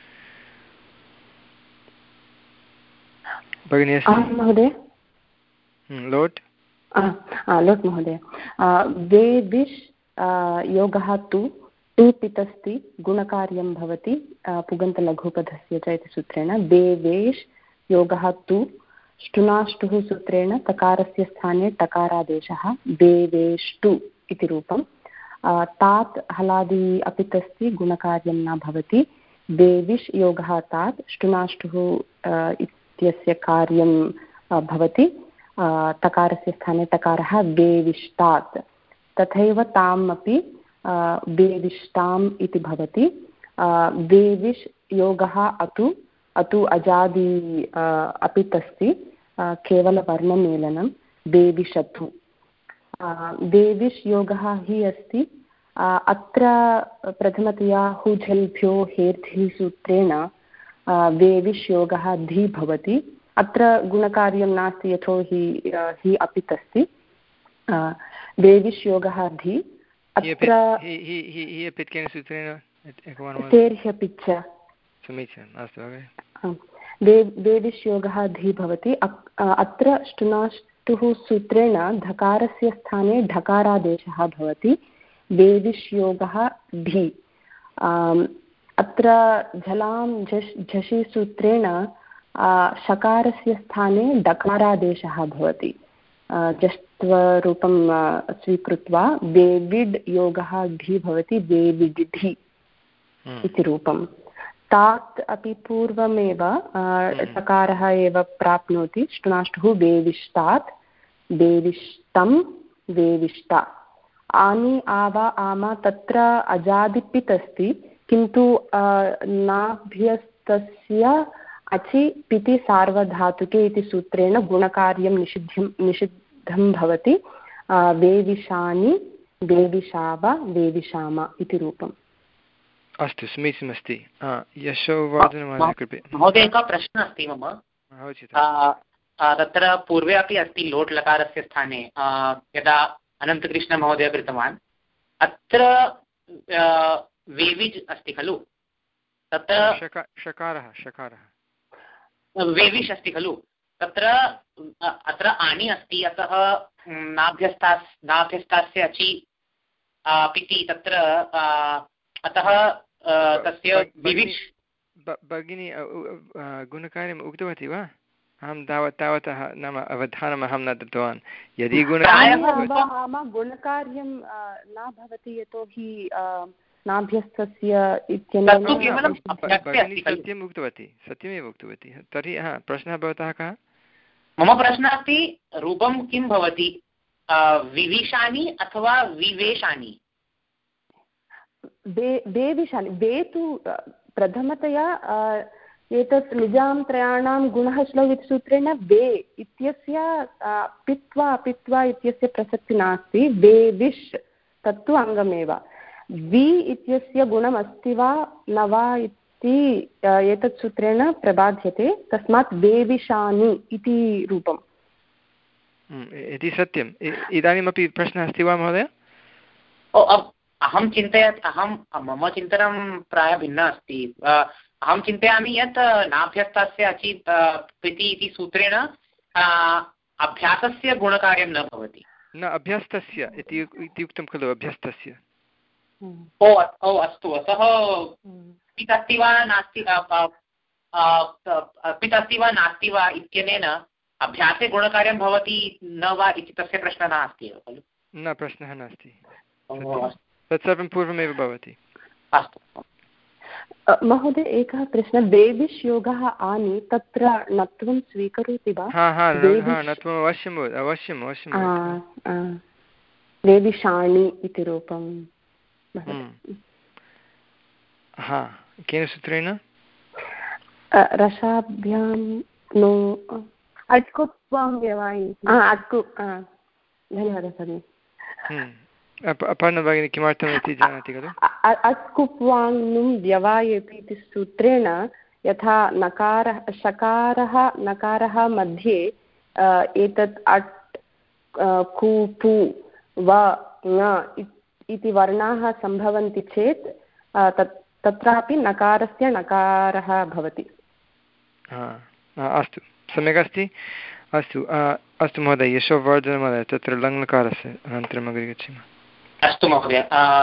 भगिनी अस्ति महोदय। लोट् लोट् महोदय। वेविष् योगः तु टूपित् अस्ति गुणकार्यं भवति पुगन्तलघुपधस्य च इति सूत्रेण वेवेष् योगः तु ष्टुनाष्टुः सूत्रेण तकारस्य स्थाने टकारादेशः वेवेष्टु इति रूपं। तात् हलादि अपित् अस्ति गुणकार्यं न भवति। वेविष् योगः तात् ष्टुनाष्टुः इत्यस्य कार्यं भवति तकारस्य स्थाने टकारः वेविष्टात्। तथैव ताम् अपि वेविष्टाम् इति भवति। वेविष् योगः अतु अतु अजादि अपित् अस्ति केवलवर्णमेलनं वेविषतु। वेविष् योगः हि अस्ति अत्र प्रथमतया हुझल्भ्यो हेर्धिल् सूत्रेण वेविष् योगः धी भवति। अत्र गुणकार्यं नास्ति यतोहि हि अपित् अस्ति। वेविष् योगः धी अत्र तेर्ह्यपिच्च समीचीनम्। अस्तु वेविष् योगः धी भवति। अत्र ष्टुनाष्टुः सूत्रेण धकारस्य स्थाने ढकारादेशः भवति वेविष् योगः धी। अत्र झलां झष् झषि सूत्रेण शकारस्य स्थाने डकारादेशः भवति। जष्ट्वरूपं स्वीकृत्वा वेविड् योगः धी भवति वेविड्ढि इति रूपं। तात् अपि पूर्वमेव टकारः एव प्राप्नोति। ष्टुनाष्टुः वेविष्टात् वेविष्टं वेविष्टा। आनि आवा आमा तत्र अजादिपित् अस्ति किन्तु नाभ्यस्तस्य अचि पिति सार्वधातुके इति सूत्रेण गुणकार्यं निषिद्धं निषिद्धं भवति। वेविषानि वेविषाव वेविषाम इति रूपम्। अस्तु समीचीनमस्ति। यशोवर्धन कृपया। महोदय एकः प्रश्नः अस्ति मम। तत्र पूर्वे अपि अस्ति लोट् लकारस्य स्थाने यदा अनन्तकृष्णमहोदय कृतवान् अत्र वेविज् अस्ति खलु तत्र शकारः शकारः वेविष् अस्ति खलु तत्र अत्र आनि अस्ति अतः नाभ्यस्तास् नाभ्यस्तास्य अचि पिति तत्र अतः तस्य विविष् भगिनी गुणकार्यम् उक्तवती वा? अहं तावत् तावतः नाम अवधानम् अहं न दत्तवान्। यदि गुणकार्यं न भवति यतोहि नाभ्यस्तस्य इत्यनेन सत्यम् उक्तवती सत्यमेव उक्तवती। तर्हि हा प्रश्नः भवतः कः? मम प्रश्नः अस्ति रूपं किं भवति विविशानि अथवा विवेशानि? वेविशानि वे तु प्रथमतया एतत् निजां त्रयाणां गुणः श्लौ इति सूत्रेण वे इत्यस्य पित्वा अपित्वा इत्यस्य प्रसक्तिः नास्ति। वे विश् तत्तु अङ्गमेव। वि इत्यस्य गुणम् अस्ति वा न वा इति एतत् सूत्रेण प्रबाध्यते, तस्मात् वेविशानि इति रूपम् इति सत्यम्। इदानीमपि प्रश्नः अस्ति वा महोदय? अहं चिन्तयामि, अहं मम चिन्तनं प्रायः भिन्नः अस्ति। अहं चिन्तयामि यत् नाभ्यस्तस्य अचि प्रीति इति सूत्रेण अभ्यासस्य गुणकार्यं न भवति। न अभ्यस्तस्य इति उक्तं खलु, अभ्यस्तस्य। ओ ओ अस्तु, अतः पित् अस्ति वा नास्ति, पित् अस्ति वा नास्ति वा इत्यनेन अभ्यासे गुणकार्यं भवति न वा इति तस्य प्रश्नः नास्ति एव खलु। न, प्रश्नः नास्ति, तत्सर्वं पूर्वमेव भवति। अस्तु महोदय, एकः प्रश्नः, वेविष् योगः आनि तत्र नत्वं स्वीकरोति वा? हा हा नत्वम् अवश्यं अवश्यम् अवश्यं वेविषाणि इति रूपं। हा, केन सूत्रेण? रसाभ्यां नो अट्कुप्वां व्यवायि। अट्कु धन्यवादः भगिनि। अपर्णा भगिनी किमर्थमिति जानाति खलु? अट्कुप्वाङ्नुं व्यवायति इति सूत्रेण यथा नकारः शकारः नकारः मध्ये एतत् अट् कु पु व ङ इति वर्णाः सम्भवन्ति चेत् तत् तत्रापि नकारस्य नकारः भवति। अस्तु, सम्यक् अस्ति। अस्तु अस्तु महोदय, यशोवर्धन महोदय, तत्र लङ्लकारस्य अनन्तरम् अग्रे गच्छामः। अस्तु महोदय,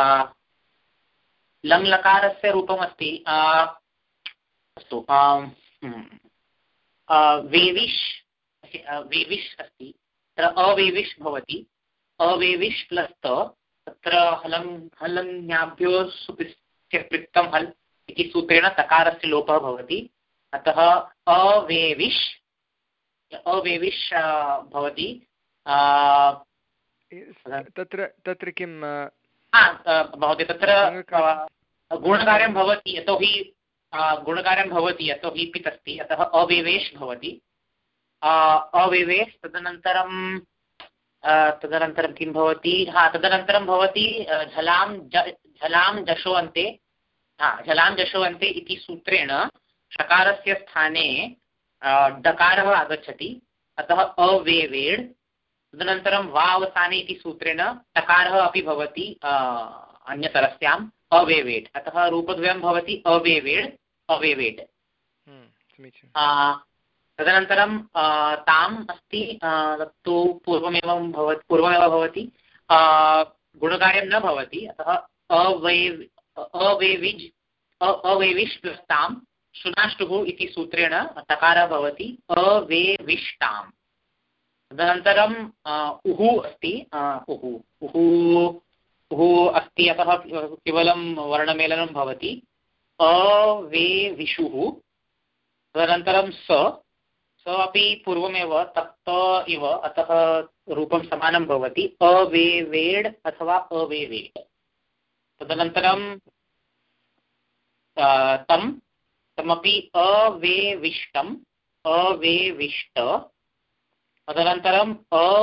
लङ्लकारस्य रूपमस्ति अस्तु वेविष् वेविष् अस्ति, तत्र अवेविष् भवति। अवेविष् प्लस् त, तत्र हलं हलङ्याभ्यो सुपिस्य पृक्तं हल् इति सूत्रेण तकारस्य लोपः भवति। अतः अवेविष् अवेविष् भवति। तत्र तत्र किं महोदय, तत्र गुणकार्यं भवति, यतोहि गुणकार्यं भवति यतोहि पित् अस्ति, अतः अवेवेश् भवति। अवेवेश् तदनन्तरं तदनन्तरं किं भवति? हा, तदनन्तरं भवति झलां झलां जशो अन्ते। हा, झलां जशो अन्ते इति सूत्रेण षकारस्य स्थाने डकारः आगच्छति, अतः अवेवेड्। तदनन्तरं वा अवसाने इति सूत्रेण टकारः अपि भवति अन्यतरस्याम्, अवेवेड्। अतः रूपद्वयं भवति अवेवेड् अवेवेड्। तदनन्तरं ताम् अस्ति, तत्तु पूर्वमेव भवति पूर्वमेव भवति गुणकार्यं न भवति, अतः अवेव् अवेविज् अवेविष् प्लस् ताम् शुनाष्टुः इति सूत्रेण टकारः भवति अवेविष्टाम्। तदनन्तरं उहु अस्ति, उहु उहु उहु अस्ति, अतः केवलं वर्णमेलनं भवति अवेविषुः। तदनन्तरं स स अपि पूर्वमेव तप्त इव, अतः रूपं समानं भवति अवेवेड् अथवा अवेवेड्। तदनन्तरं तं तमपि अवेविष्टम् अवेविष्ट। तदनन्तरं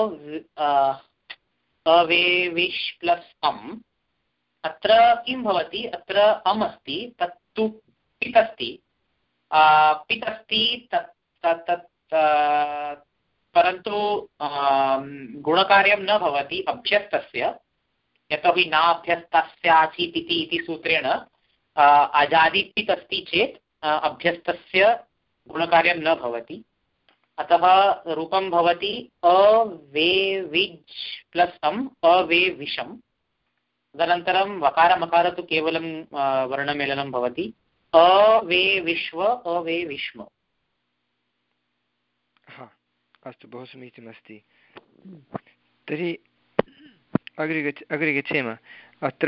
अवेविष् प्लस् अम्। अत्र किं भवति? अत्र अम् अस्ति, तत्तु पित् अस्ति पित् अस्ति तत् तत् परन्तु गुणकार्यं न भवति अभ्यस्तस्य, यतोहि नाभ्यस्तस्यासीत् इति सूत्रेण अजादि पित् अस्ति चेत् अभ्यस्तस्य गुणकार्यं न भवति। अतः रूपं भवति अवेविज् प्लस् अम् अवेविषम्। तदनन्तरं वकारमकार तु केवलं वर्णमेलनं भवति अवेविश्व अवेविष्म। अस्तु, बहु समीचीनमस्ति। तर्हि अग्रे गच्छ अग्रे गच्छेम। अत्र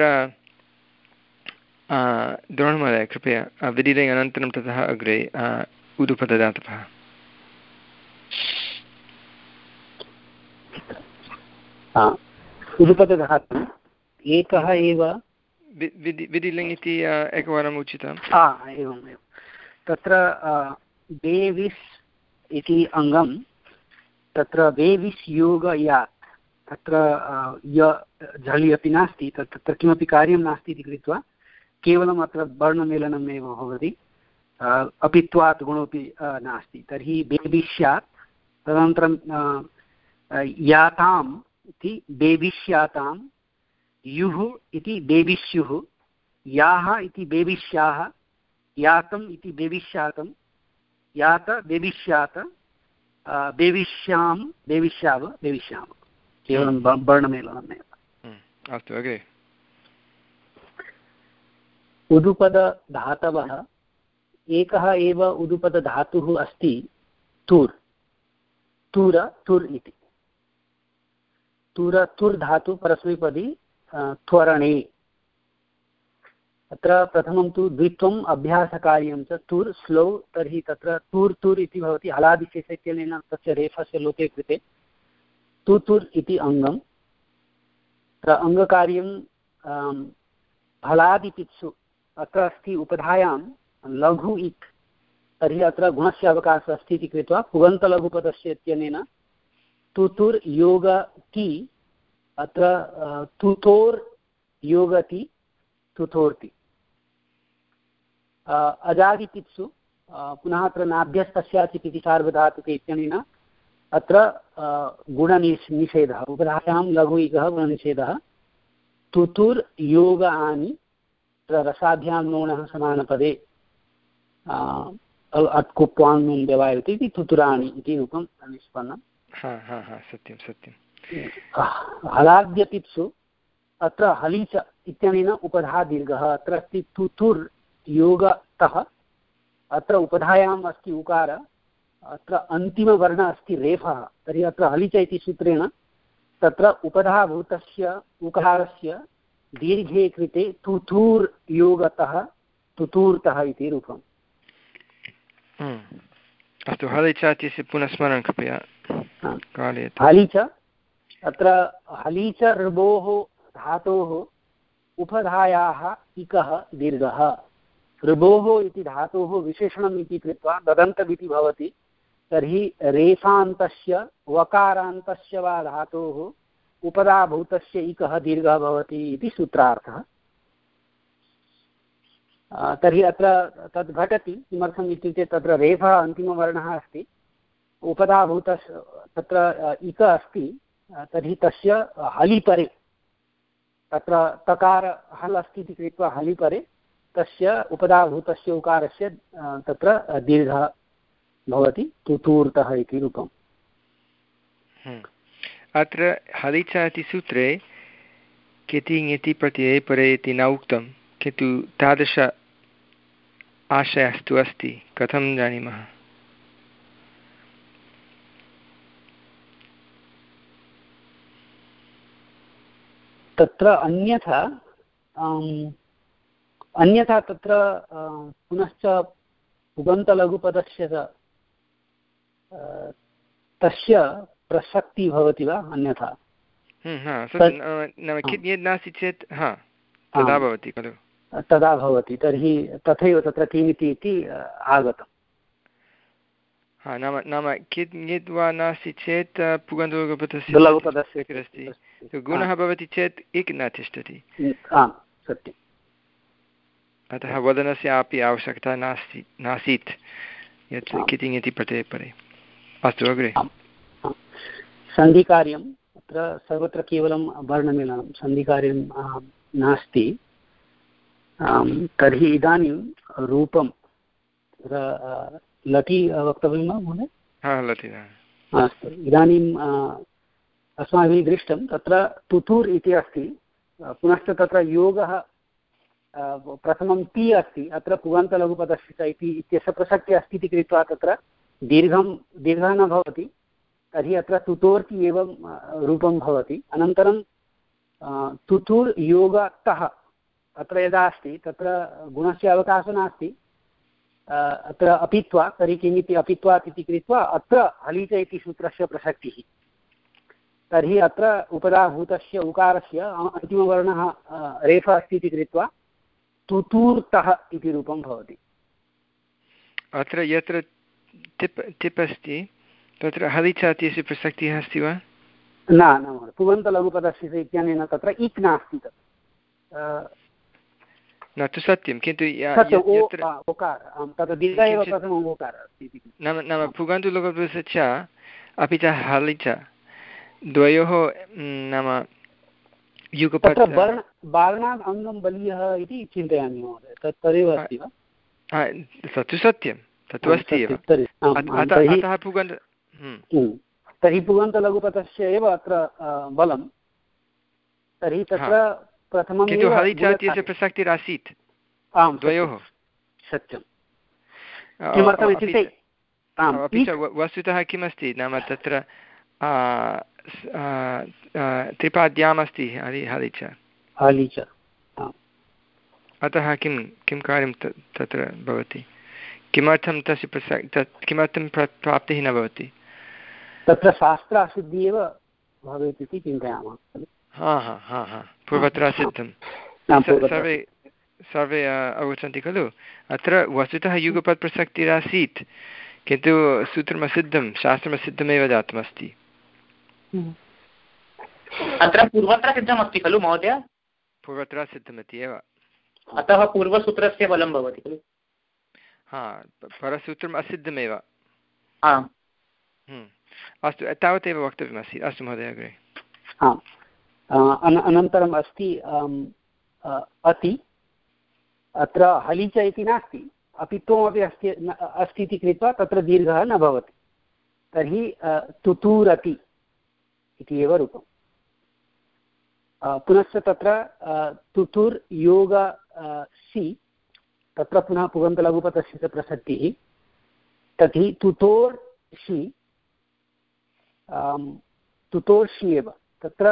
द्रोणमहोदय, कृपया विधिलिङ् अनन्तरं ततः अग्रे उदुपददातवः। उदुपदधातुः एकः एव विधिलिङ् इति एकवारम् उचितम्। एवम् एवं तत्र वेविस् इति अङ्गं तत्र वेविस् योग यात् तत्र य झलि अपि नास्ति, तत् तत्र किमपि कार्यं नास्ति इति कृत्वा केवलम् अत्र वर्णमेलनमेव भवति, अपित्वात् गुणोपि नास्ति। तर्हि बेबिष्यात् तदनन्तरं याताम् इति बेबिष्यातां, युः इति बेबिष्युः, याः इति बेबिष्याः, यातम् इति बेबिष्यातं, यात बेबिष्यात, बेविष्यां बेविष्याव बेविष्याम, केवलं वर्णमेलनमेव। अस्तु अग्रे। उदुपदधातवः एकः एव उदुपदधातुः अस्ति, तुर्, तुर तुर् इति। तुर तुर् धातु परस्मैपदी त्वरणे। अत्र प्रथमं तु द्वित्वम् अभ्यासकार्यं च तुर् स्लौ, तर्हि तत्र तुर् तुर् इति भवति हलादिशेषेन तस्य रेफस्य लोके कृते तु तुर् इति अङ्गम्। अत्र अङ्गकार्यं हलादितित्सु अत्र अस्ति उपधायां लघु इक्, तर्हि अत्र गुणस्य अवकाशः अस्ति इति कृत्वा पुगन्तलघुपदस्य इत्यनेन तुतुर् योगति, अत्र तुतोर् योगति तुथोर्ति। अजादितित्सु पुनः अत्र नाभ्यस्तस्याचित् इति सार्वधातुके इत्यनेन अत्र गुणनिष निषेधः, उपधायां लघु इकः गुणनिषेधः। तुतुर् योग आनि, रसाभ्यां नोणः समानपदे अट्कुप्वाङ् व्यवायते इति तुतुराणि इति रूपं निष्पन्नं। सत्यं सत्यं। हलाद्यतित्सु अत्र हलिच इत्यनेन उपधा दीर्घः, अत्र अस्ति तुतुर् योगतः, अत्र उपधायाम् अस्ति उकार, अत्र अन्तिमवर्णः अस्ति रेफः, तर्हि अत्र हलिच इति सूत्रेण तत्र उपधाभूतस्य उकारस्य दीर्घे कृते तुथूर् योगतः तुतूर्तः इति रूपम्। अस्तु, हलिच इत्यस्य पुनः स्मरणं कृपया कारयतु। हलिच, अत्र हलिच ऋभोः धातोः उपधायाः इकः दीर्घः, ऋभोः इति धातोः विशेषणम् इति कृत्वा ददन्तमिति भवति, तर्हि रेफान्तस्य वकारान्तस्य वा धातोः उपधाभूतस्य इकः दीर्घः भवति इति सूत्रार्थः। तर्हि अत्र तद् घटति, किमर्थम् इत्युक्ते तत्र रेफः अन्तिमवर्णः अस्ति, उपधाभूतस्य तत्र इक अस्ति, तर्हि तस्य हलिपरे, तत्र तकार हल् अस्ति इति कृत्वा हलिपरे तस्य उपधाभूतस्य उकारस्य तत्र दीर्घः भवति, तुतूर्तः इति रूपम्। अत्र हलिच इति सूत्रे किति ङिति प्रत्यये परे इति न उक्तं, किन्तु तादृश आशयस्तु अस्ति, कथं जानीमः? तत्र अन्यथा अन्यथा तत्र पुनश्च पुगन्तलघुपदस्य तस्य प्रसक्तिः भवति वा? अन्यथा कित् यद् नास्ति चेत् हा तदा भवति खलु, तदा भवति, तर्हि तथैव तत्र किमिति इति आगतम्। हा नाम नाम कित् यद् वा नास्ति चेत् पुगन्तलघुपदस्य लघुपदस्य अस्ति, गुणः भवति चेत् इक् न तिष्ठति। आम् सत्यम्। अतः वदनस्य अपि आवश्यकता नास्ति नासीत् यत् किति इति प्रत्यये परे। अस्तु अग्रे। सन्धिकार्यम् अत्र सर्वत्र केवलं वर्णमेलनं, सन्धिकार्यं नास्ति। तर्हि इदानीं रूपं लटि वक्तव्यं वा महोदय? हा लटि। अस्तु, इदानीम् अस्माभिः दृष्टं तत्र तुतुर् इति अस्ति, पुनश्च तत्र योगः प्रथमं ति अस्ति, अत्र पुगन्तलघुपदस्य इति इत्यस्य प्रसक्तिः अस्ति इति कृत्वा तत्र दीर्घं दीर्घः न भवति, तर्हि अत्र तुतोर्ति एवं रूपं भवति। अनन्तरं तुतुर् योगतः अत्र यदा अस्ति तत्र गुणस्य अवकाशः नास्ति, अत्र अपित्वा, तर्हि किमिति अपित्वात् इति कृत्वा अत्र हलिच इति सूत्रस्य प्रसक्तिः। तर्हि अत्र उपधाभूतस्य उकारस्य अन्तिमवर्णः रेफः अस्ति इति कृत्वा तुतूर्तः इति रूपं भवति। अत्र यत्र टिप् टिप् अस्ति तत्र हलिच इत्यस्य प्रसक्तिः अस्ति वा? न न महोदय, पुगन्तलघुपदस्य इत्यनेन तत्र इक् नास्ति तत् न तु सत्यं, किन्तु नाम नाम पुगन्तलघुपदस्य च अपि च हलिच द्वयोः नाम युगपत् बालनात् अङ्गं बलीयः इति चिन्तयामि महोदय, तत् तदेव अस्ति वा? तत्तु सत्यं, तत्तु अस्ति एव। अतः पुगन्त तर्हि पुगन्तलघुपथस्य एव अत्र बलं, तर्हि तत्र प्रथमं किन्तु हलिच इत्यस्य प्रसक्तिरासीत् आम् द्वयोः। सत्यं। किमर्थमित्युक्ते अपि च वस्तुतः किमस्ति नाम तत्र त्रिपाद्याम् अस्ति हलि हलिच हलिच, अतः किं किं कार्यं तत्र भवति? किमर्थं तस्य प्रसक् तत् किमर्थं प्राप्तिः न भवति? तत्र शास्त्रासिद्धिः एव भवेत् इति चिन्तयामः खलु। हा हा हा हा पूर्वत्र सिद्धं सर्वे सर्वे अवगच्छन्ति खलु। अत्र वस्तुतः युगपत् प्रसक्तिरासीत्, किन्तु सूत्रमसिद्धं, शास्त्रमसिद्धमेव जातमस्ति। अत्र पूर्वत्र सिद्धमस्ति खलु महोदय? पूर्वत्र सिद्धमिति एव, अतः पूर्वसूत्रस्य बलं भवति खलु। हा, परसूत्रम् असिद्धमेव। आम्, अस्तु, तावदेव वक्तव्यमस्ति। अस्तु महोदय, अग्रे। आम्, अनन्तरम् अस्ति अति, अत्र हलिच इति नास्ति, अपि त्वमपि अस्ति अस्ति इति कृत्वा तत्र दीर्घः न भवति, तर्हि तुतूरति इति एव रूपम्। पुनश्च तत्र तुतुर् योग सि, तत्र पुनः पुगन्तलघुपथस्य प्रसक्तिः, तर्हि तुतोर् शि तुतोर्षि एव, तत्र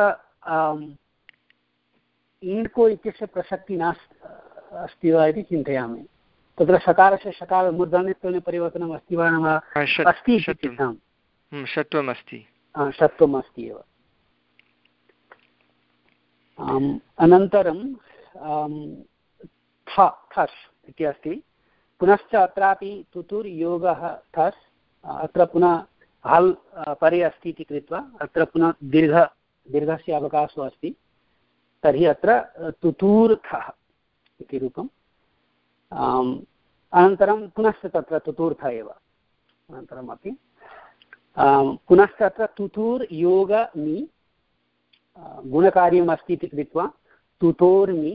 इण्को इत्यस्य प्रसक्तिः नास्ति अस्ति वा इति चिन्तयामि। तत्र शकारस्य शकार मूर्धन्यत्वेन परिवर्तनम् अस्ति वा न वा? अस्ति, षत्वम् अस्ति, षत्वम् अस्ति एव। अनन्तरं थ थस् इति अस्ति, पुनश्च अत्रापि तुतुर् योगः थस्, अत्र पुनः हल् परे अस्ति इति कृत्वा अत्र पुनः दीर्घ दीर्घस्य अवकाशः अस्ति, तर्हि अत्र तुतूर्थः इति रूपम्। अनन्तरं पुनश्च तत्र तुतूर्थ एव, अनन्तरमपि पुनश्च अत्र तुतूर् योग मि गुणकार्यम् अस्ति इति कृत्वा तुतोर्मि।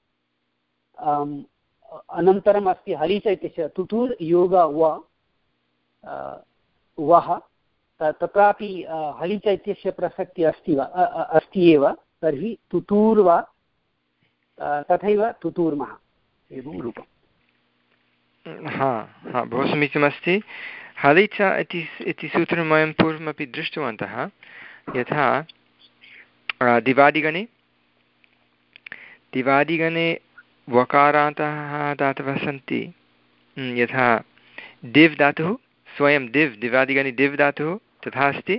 अनन्तरम् अस्ति हलिच इत्यस्य तुतुर् योग व वः, तत्रापि हलिच इत्यस्य प्रसक्तिः अस्ति वा अस्ति एव, तर्हि तुतूर्वा तथैव तुतूर्मः एवं रूपम्। हा हा बहु समीचीनमस्ति। हलिच इति इति सूत्रं वयं पूर्वमपि दृष्टवन्तः, यथा दिवादिगणे दिवादिगणे वकारान्तः धातवः सन्ति, यथा दिव् धातुः, स्वयं दिव्, दिवादिगणे दिव् धातुः तथा अस्ति।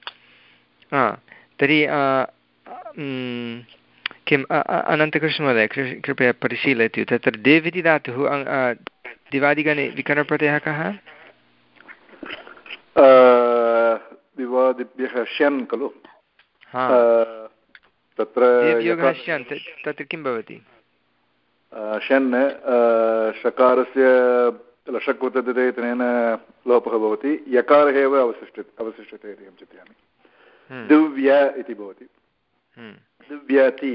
तर्हि किम् अनन्तकृष्णमहोदय कृपया परिशीलयतु, तत्र दिव् इति धातुः दिवादिगणे विकरणप्रत्ययः कः? दिवादिभ्यः श्यन् खलु। तत्र दिव्योगः श्यन्, तत्र किं भवति? शन् शकारस्य लषक् वर्तते इत्यनेन लोपः भवति, यकारः एव अवशिष्यते अवशिष्यते इति अहं चिन्तयामि। दिव्य इति भवति, दिव्यति।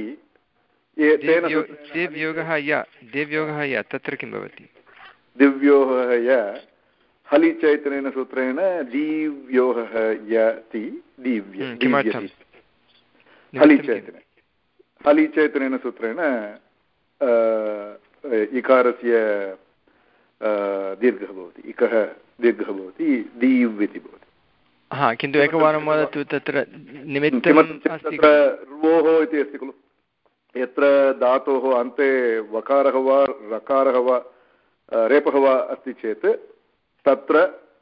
दिव्योगः य दिव्योगः य तत्र किं भवति? दिव्योः य हलिच इत्यनेन सूत्रेण दिव्योः यति दिव्य किमर्थं? हलिच इत्यनेन हलिच इत्यनेन सूत्रेण इकारस्य दीर्घः भवति, इकः दीर्घः भवति, दीव् इति भवति। हा, किन्तु एकवारं वदतु तत्र निमित्तं अस्ति। तत्र रुवोः इति अस्ति खलु, यत्र धातोः अन्ते वकारः वा रकारः वा रेपः वा अस्ति चेत् तत्र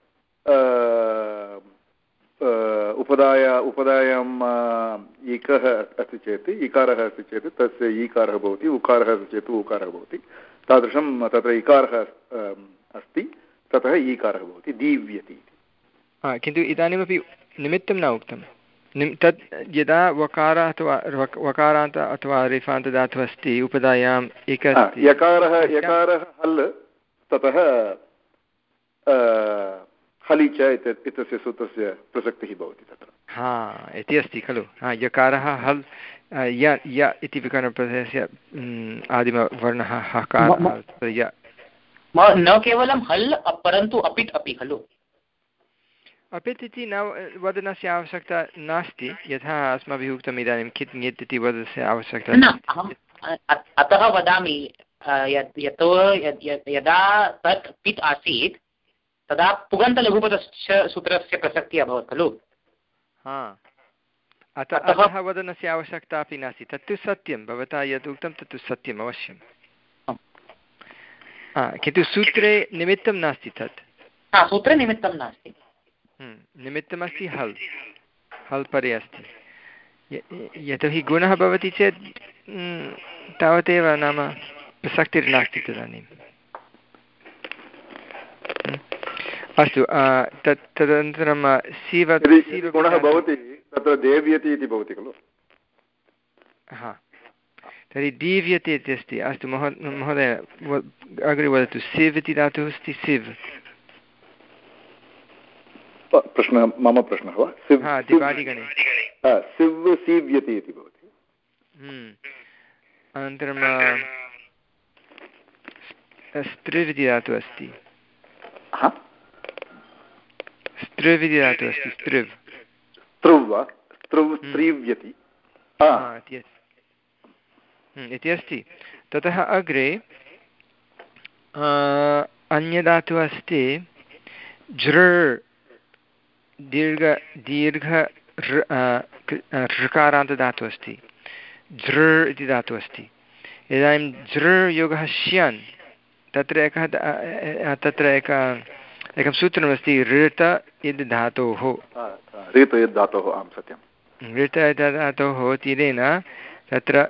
उपदाय उपदायाम् इकः अस्ति चेत् इकारः अस्ति चेत् तस्य ईकारः भवति, उकारः अस्ति चेत् उकारः भवति। तादृशं तत्र इकारः अस्ति, ततः ईकारः भवति दीव्यति इति। किन्तु इदानीमपि निमित्तं न उक्तं निम् तत् यदा वकार अथवा वकारान्त अथवा रेफान्तदातुः अस्ति उपधायाम् एकः अस्ति यकारः यकारः हल् ततः हलि च इत्यस्य सूत्रस्य प्रसक्तिः भवति तत्र। हा इति अस्ति खलु हा यकारः हल् य य इति विकरणप्रत्ययस्य आदिमवर्णः हकारः य न केवलं हल् परन्तु अपित् अपि खलु अपित् इति न वदनस्य आवश्यकता नास्ति यथा अस्माभिः उक्तम् इदानीं कित् ङित् इति वदनस्य आवश्यकता न अहम् अतः वदामि यतो यदा तत् पित् आसीत् तदा पुगन्तलघुपदस्य सूत्रस्य प्रसक्तिः अभवत् खलु हा अतः अतः वदनस्य आवश्यकता अपि नास्ति तत्तु सत्यं भवता यद् उक्तं तत्तु सत्यम् अवश्यं किन्तु सूत्रे निमित्तं नास्ति तत् सूत्रे निमित्तं नास्ति निमित्तमस्ति हल् हल् परे अस्ति यतोहि गुणः भवति चेत् तावदेव नाम प्रसक्तिर्नास्ति तदानीम् अस्तु तत् तदनन्तरं सीव गुणः भवति तत्र देव्यति इति भवति खलु हा तर्हि दीव्यते इति अस्ति अस्तु महो महोदय अग्रे वदतु सिव् इति धातुः अस्ति सिव् प्रश्नः मम प्रश्नः वा सिव् दिवादिगणे सिव् सीव्यति इति भवति अनन्तरं स्त्रिव् इति धातुः अस्ति स्त्रिव् इति धातुः अस्ति स्त्रिव् स्त्रुव् वा स्त्रुव् स्त्रीव्यति इति अस्ति ततः अग्रे अन्यधातुः अस्ति झृ दीर्घ दीर्घ ऋकारान्तदातुः अस्ति झृ इति धातुः अस्ति इदानीं झृ योगः श्यन् तत्र एकः तत्र एकः एकं सूत्रमस्ति ऋत इति धातोः ऋत इति धातोः आं सत्यं ऋत इति धातोः तीरेण तत्र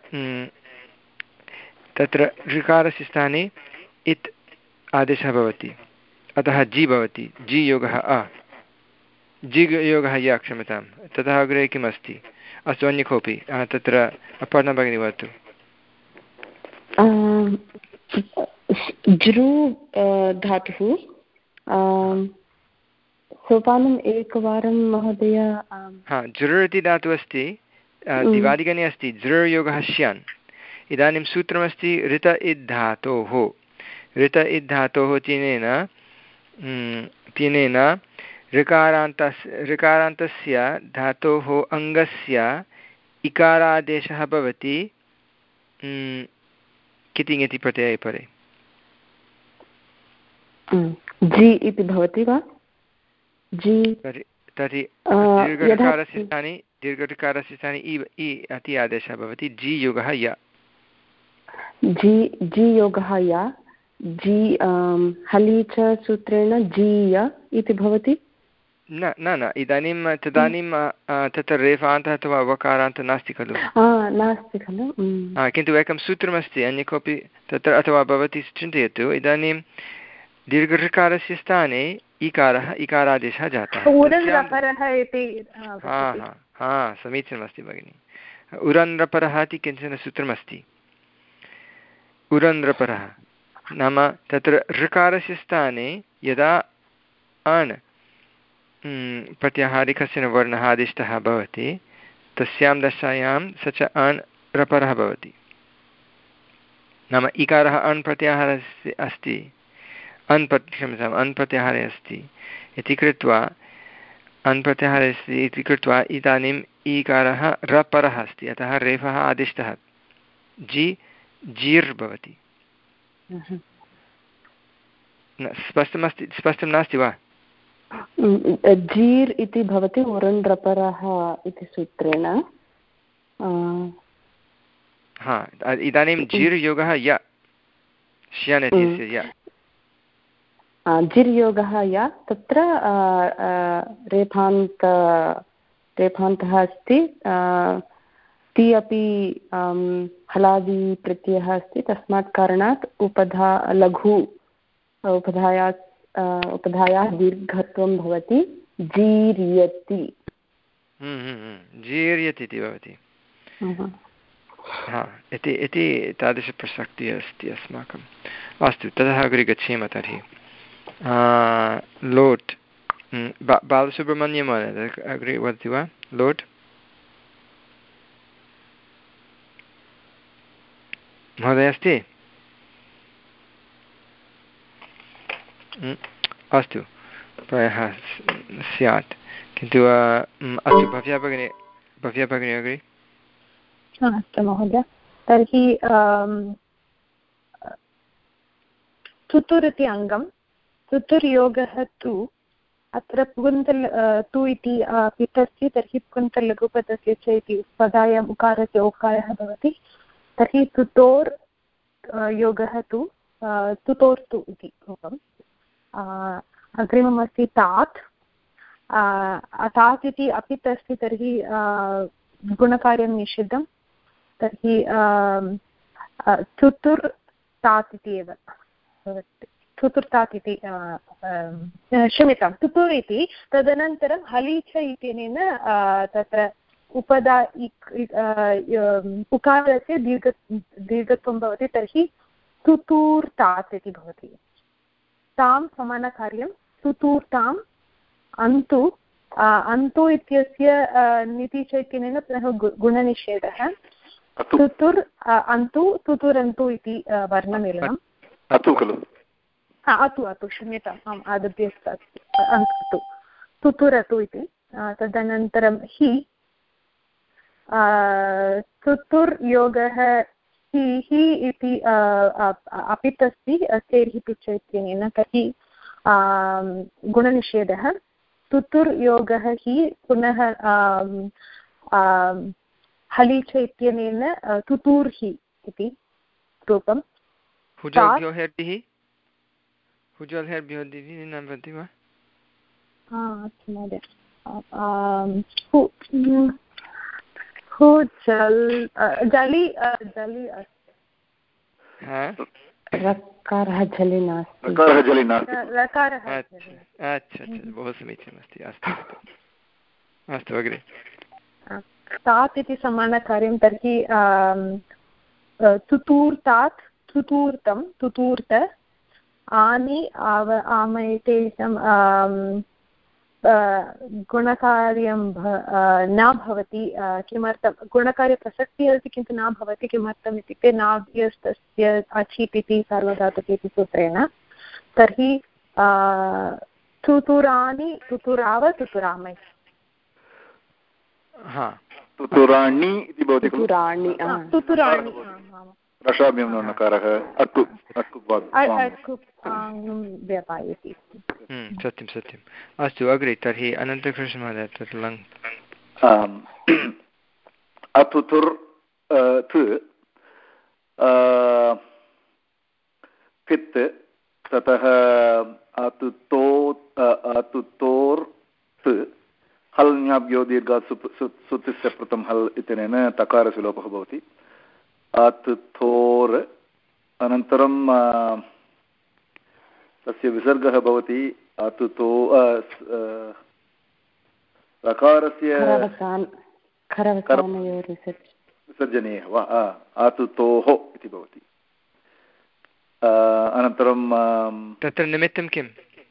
तत्र ऋकारस्य स्थाने इत् आदेशः भवति अतः जि भवति जि योगः अ जि योगः य क्षम्यतां ततः अग्रे किमस्ति अस्तु अन्य कोऽपि तत्र अपर्णा भगिनी वदतु जृ धातुः सोपानम् एकवारं महोदय हा जृ इति धातुः अस्ति दिवादिगणे अस्ति जृ योगः श्यान् इदानीं सूत्रमस्ति ऋत इद् धातोः ऋत इद् धातोः तिनेन तिनेन ऋकारान्तस्य ऋकारान्तस्य धातोः अङ्गस्य इकारादेशः भवति किति इति प्रत्यये परे जि इति भवति वा जि तर्हि दीर्घऋकारस्य स्थाने दीर्घऋकारस्य स्थाने इ इ इति आदेशः भवति जि योगः य जि जि योगः य जि हलि च सूत्रेण जि य इति भवति न न न इदानीं तदानीं तत्र रेफान्तः अथवा वकारान्तः नास्ति खलु नास्ति खलु किन्तु एकं सूत्रमस्ति अन्य कोऽपि तत्र अथवा भवती चिन्तयतु इदानीं दीर्घऋकारस्य स्थाने इकारः इकारादेशः जातः हा हा हा समीचीनमस्ति भगिनि उरन्रपरः इति किञ्चन सूत्रमस्ति उरन्रपरः नाम तत्र ऋकारस्य स्थाने यदा अण् प्रत्याहारे कश्चन वर्णः आदिष्टः भवति तस्यां दशायां स च अण् रपरः भवति नाम इकारः अण् प्रत्याहारस्य अस्ति अन् प्रत् क्षम्यताम् अन् प्रत्याहारे अस्ति इति कृत्वा अन् प्रत्याहारे अस्ति इति कृत्वा इदानीम् ईकारः रपरः अस्ति अतः रेफः आदिष्टः जि जीर् भवति स्पष्टमस्ति स्पष्टं नास्ति वा जीर् इति भवति उरन् रपरः इति सूत्रेण हा इदानीं जीर् योगः य श्यन् इत्यस्य य जिर् योगः य तत्र रेफान्त रेफान्तः अस्ति ति अपि हलादि प्रत्ययः अस्ति तस्मात् कारणात् उपधा लघु उपधाया उपधायाः दीर्घत्वं भवति जीर्यति जीर्यति इति भवति हा इति इति तादृशप्रसक्तिः अस्ति अस्माकम् अस्तु ततः अग्रे गच्छेम तर्हि लोट् बा बालसुब्रह्मण्यं महोदय अग्रे वदति वा लोट् महोदय अस्ति अस्तु प्रायः स्यात् किन्तु अस्तु भव्या भगिनी भव्या भगिनी अग्रे अस्तु महोदय तर्हि तुतुर् इति अङ्गं तुतुर्योगः तु अत्र पुगन्तल् तु इति पित् अस्ति तर्हि पुगन्तलघुपदस्य च इति पदायाम् उकारस्य ओकारः भवति तर्हि तुतोर् योगः तु तुतोर्तु इति रूपम् अग्रिममस्ति तात् तात् इति अपित् अस्ति तर्हि गुणकार्यं निषिद्धं तर्हि तुतुर् तात् इति एव भवति तुतुर् तात् इति क्षम्यतां तुतुर् इति तदनन्तरं हलि च इत्यनेन तत्र उपदा उकारस्य दीर्घ दीर्घत्वं भवति तर्हि तुतूर्तात् इति भवति तां समानकार्यं तुतूर्ताम् अन्तु अन्तु इत्यस्य निति च इत्यनेन पुनः गुणनिषेधः तुतुर् अन्तु तुतुरन्तु इति वर्णमेलनम् अतु खलु अतु अतु क्षम्यताम् आम् आदभ्य अन्तु तुतुरतु इति तदनन्तरं हि तुतुर्योगः हि हि इति अपित् अस्ति चेर्हि पिच्च इत्यनेन तर्हि गुणनिषेधः तुतुर्योगः हि पुनः हलि च इत्यनेन तुतूर्हि इति रूपं न भवति वा अस्तु महोदय हु जल् जलि जलि अस्ति रकारः जलि नास्ति रकारः जलि नास्ति रकारः अच्छा अच्छा बहु समीचीनमस्ति अस्तु अस्तु अग्रे तात् इति समानकार्यं तर्हि तुतूर्तात् तुतूर्तं तुतूर्त आनि आव आमयतेषं गुणकार्यं न भवति किमर्थं गुणकार्यप्रसक्तिः अस्ति किन्तु न भवति किमर्थम् इत्युक्ते नाभ्यस्तस्य अचित् इति सार्वधातुके इति सूत्रेण तर्हि तुतुराणि तुतुराव तुतुरामै तुतुराणि इति भवति तुतुराणि तुतुराणि रसाभ्यं नकारः अट्टु अट्टु व्यपायति सत्यं सत्यम् अस्तु अग्रे तर्हि अनन्तकृष्णमहोदय तत् लङ् अतुतुर् फित् ततः अतुतो अतुतोर् हल् ञाभ्यो दीर्घात् सुतिस्य प्रथम हल् इत्यनेन तकारस्य लोपः भवति अतुथोर् अनन्तरं तस्य विसर्गः भवति अतुतो रकारस्य विसर्जनीयः वा अतुतोः इति भवति अनन्तरं तत्र निमित्तं किम्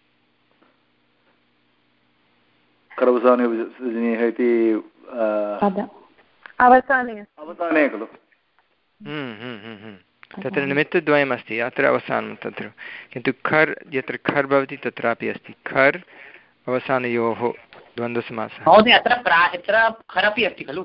करवसाने विसर्जनीयः इति अवसाने अवसाने खलु तत्र निमित्तद्वयमस्ति अत्र अवसानं तत्र किन्तु खर् यत्र खर् भवति तत्रापि अस्ति खर् अवसानयोः द्वन्द्वसमासः महोदय अत्र अत्र खर् अपि अस्ति खलु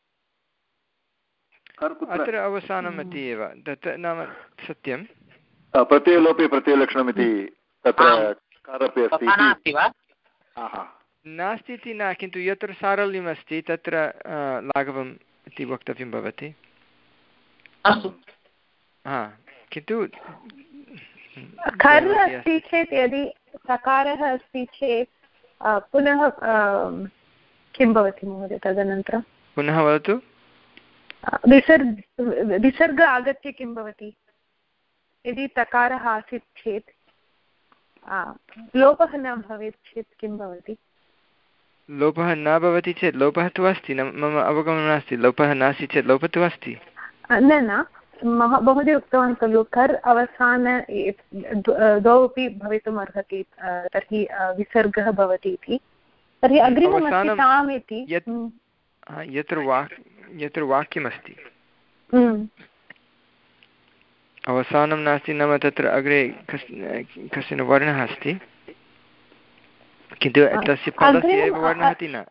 अत्र अवसानम् इति एव तत् नाम सत्यं प्रत्ययलोपे प्रत्ययलक्षणमिति तत्र खरपि अस्ति वा नास्ति इति न किन्तु यत्र सारल्यमस्ति तत्र लाघवम् इति वक्तव्यं भवति अस्तु हा किन्तु खर् अस्ति चेत् यदि सकारः अस्ति चेत् पुनः किं भवति महोदय तदनन्तरं पुनः वदतु विसर्ग विसर्ग आगत्य किं भवति यदि तकारः आसीत् चेत् लोपः न भवेत् चेत् किं भवति? लोपः न भवति चेत् लोपः तु अस्ति न, मम अवगमनं नास्ति। लोपः नास्ति चेत् लोपः तु अस्ति न न मह महोदय उक्तवान् खलु कर् अवसान द्वौ अपि भवितुम् अर्हति तर्हि विसर्गः भवति इति। तर्हि अग्रिममस्ति ताम् इति यत्र वाक् यत्र वाक्यमस्ति अवसानं नास्ति नाम तत्र अग्रे कस् कश्चन वर्णः अस्ति किन्तु तस्य पदस्य एव वर्णः इति न।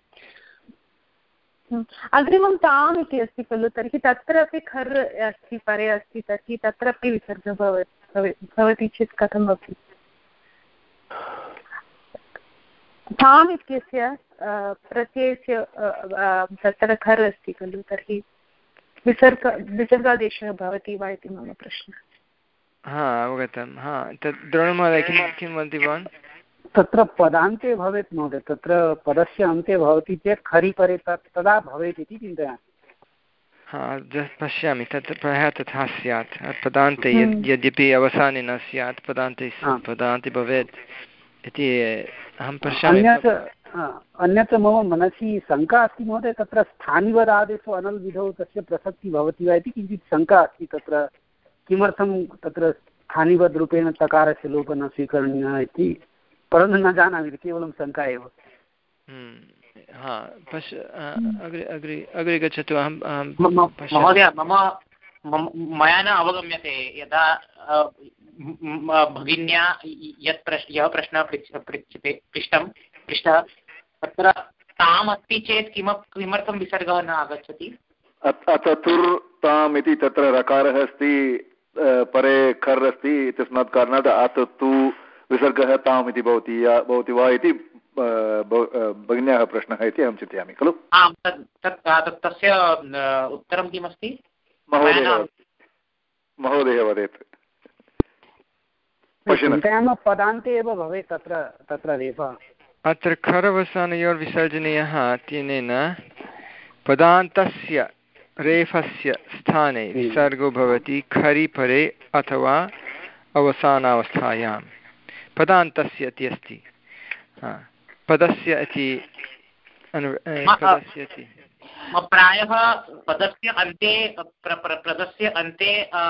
अग्रिमं ताम् इति अस्ति खलु तर्हि तत्रापि खर् अस्ति परे अस्ति तर्हि तत्रापि विसर्गः भवति भवति चेत् कथं भवति? ताम् इत्यस्य प्रत्ययस्य तत्र खर् अस्ति खलु तर्हि विसर्ग विसर्गादेशः भवति वा इति मम प्रश्नः। हा अवगतं। हा तत् द्रोणमहोदय किं किं वदति भवान्? तत्र पदान्ते भवेत् महोदय, तत्र पदस्य अन्ते भवति चेत् खरि परे तत् तदा भवेत् इति चिन्तयामि। हा पश्यामि तत् प्रायः तथा स्यात् पदान्ते यद्यपि अवसाने न स्यात् पदान्ते पदान्ते भवेत् इति अहं पश्यामि। अन्यत् अन्यत् मम मनसि शङ्का अस्ति महोदय, तत्र स्थानिवदादेषु अनल् विधौ तस्य प्रसक्तिः भवति वा इति किञ्चित् शङ्का अस्ति। तत्र किमर्थं तत्र स्थानिवद्रूपेण तकारस्य लोपः न स्वीकरणीयः इति, परन्तु न जानामि, केवलं शङ्का एव। हा पश्य अग्रे अग्रे अग्रे गच्छतु। अहं महोदय मम मया न अवगम्यते यदा भगिन्या यत् प्रश्न यः प्रश्नः पृच्छते पृष्टं पृष्टः तत्र ताम् अस्ति चेत् किम किमर्थं विसर्गः न आगच्छति? अततुर् ताम् इति तत्र रकारः अस्ति परे खर् अस्ति तस्मात् कारणात् अततु विसर्गः ताम् इति भवति भवति वा इति भगिन्याः प्रश्नः इति अहं चिन्तयामि खलु। आम् तत् तस्य उत्तरं किमस्ति? महोदय महोदय वदेत्। चिन्तयामः पदान्ते एव भवेत् तत्र तत्र रेफः। अत्र खरवसानयोर्विसर्जनीयः इत्यनेन पदान्तस्य रेफस्य स्थाने विसर्गो भवति खरि परे अथवा अवसानावस्थायां। पदान्तस्य इति अस्ति पदस्य इति पदस्य इति प्रायः पदस्य अन्ते पदस्य अन्ते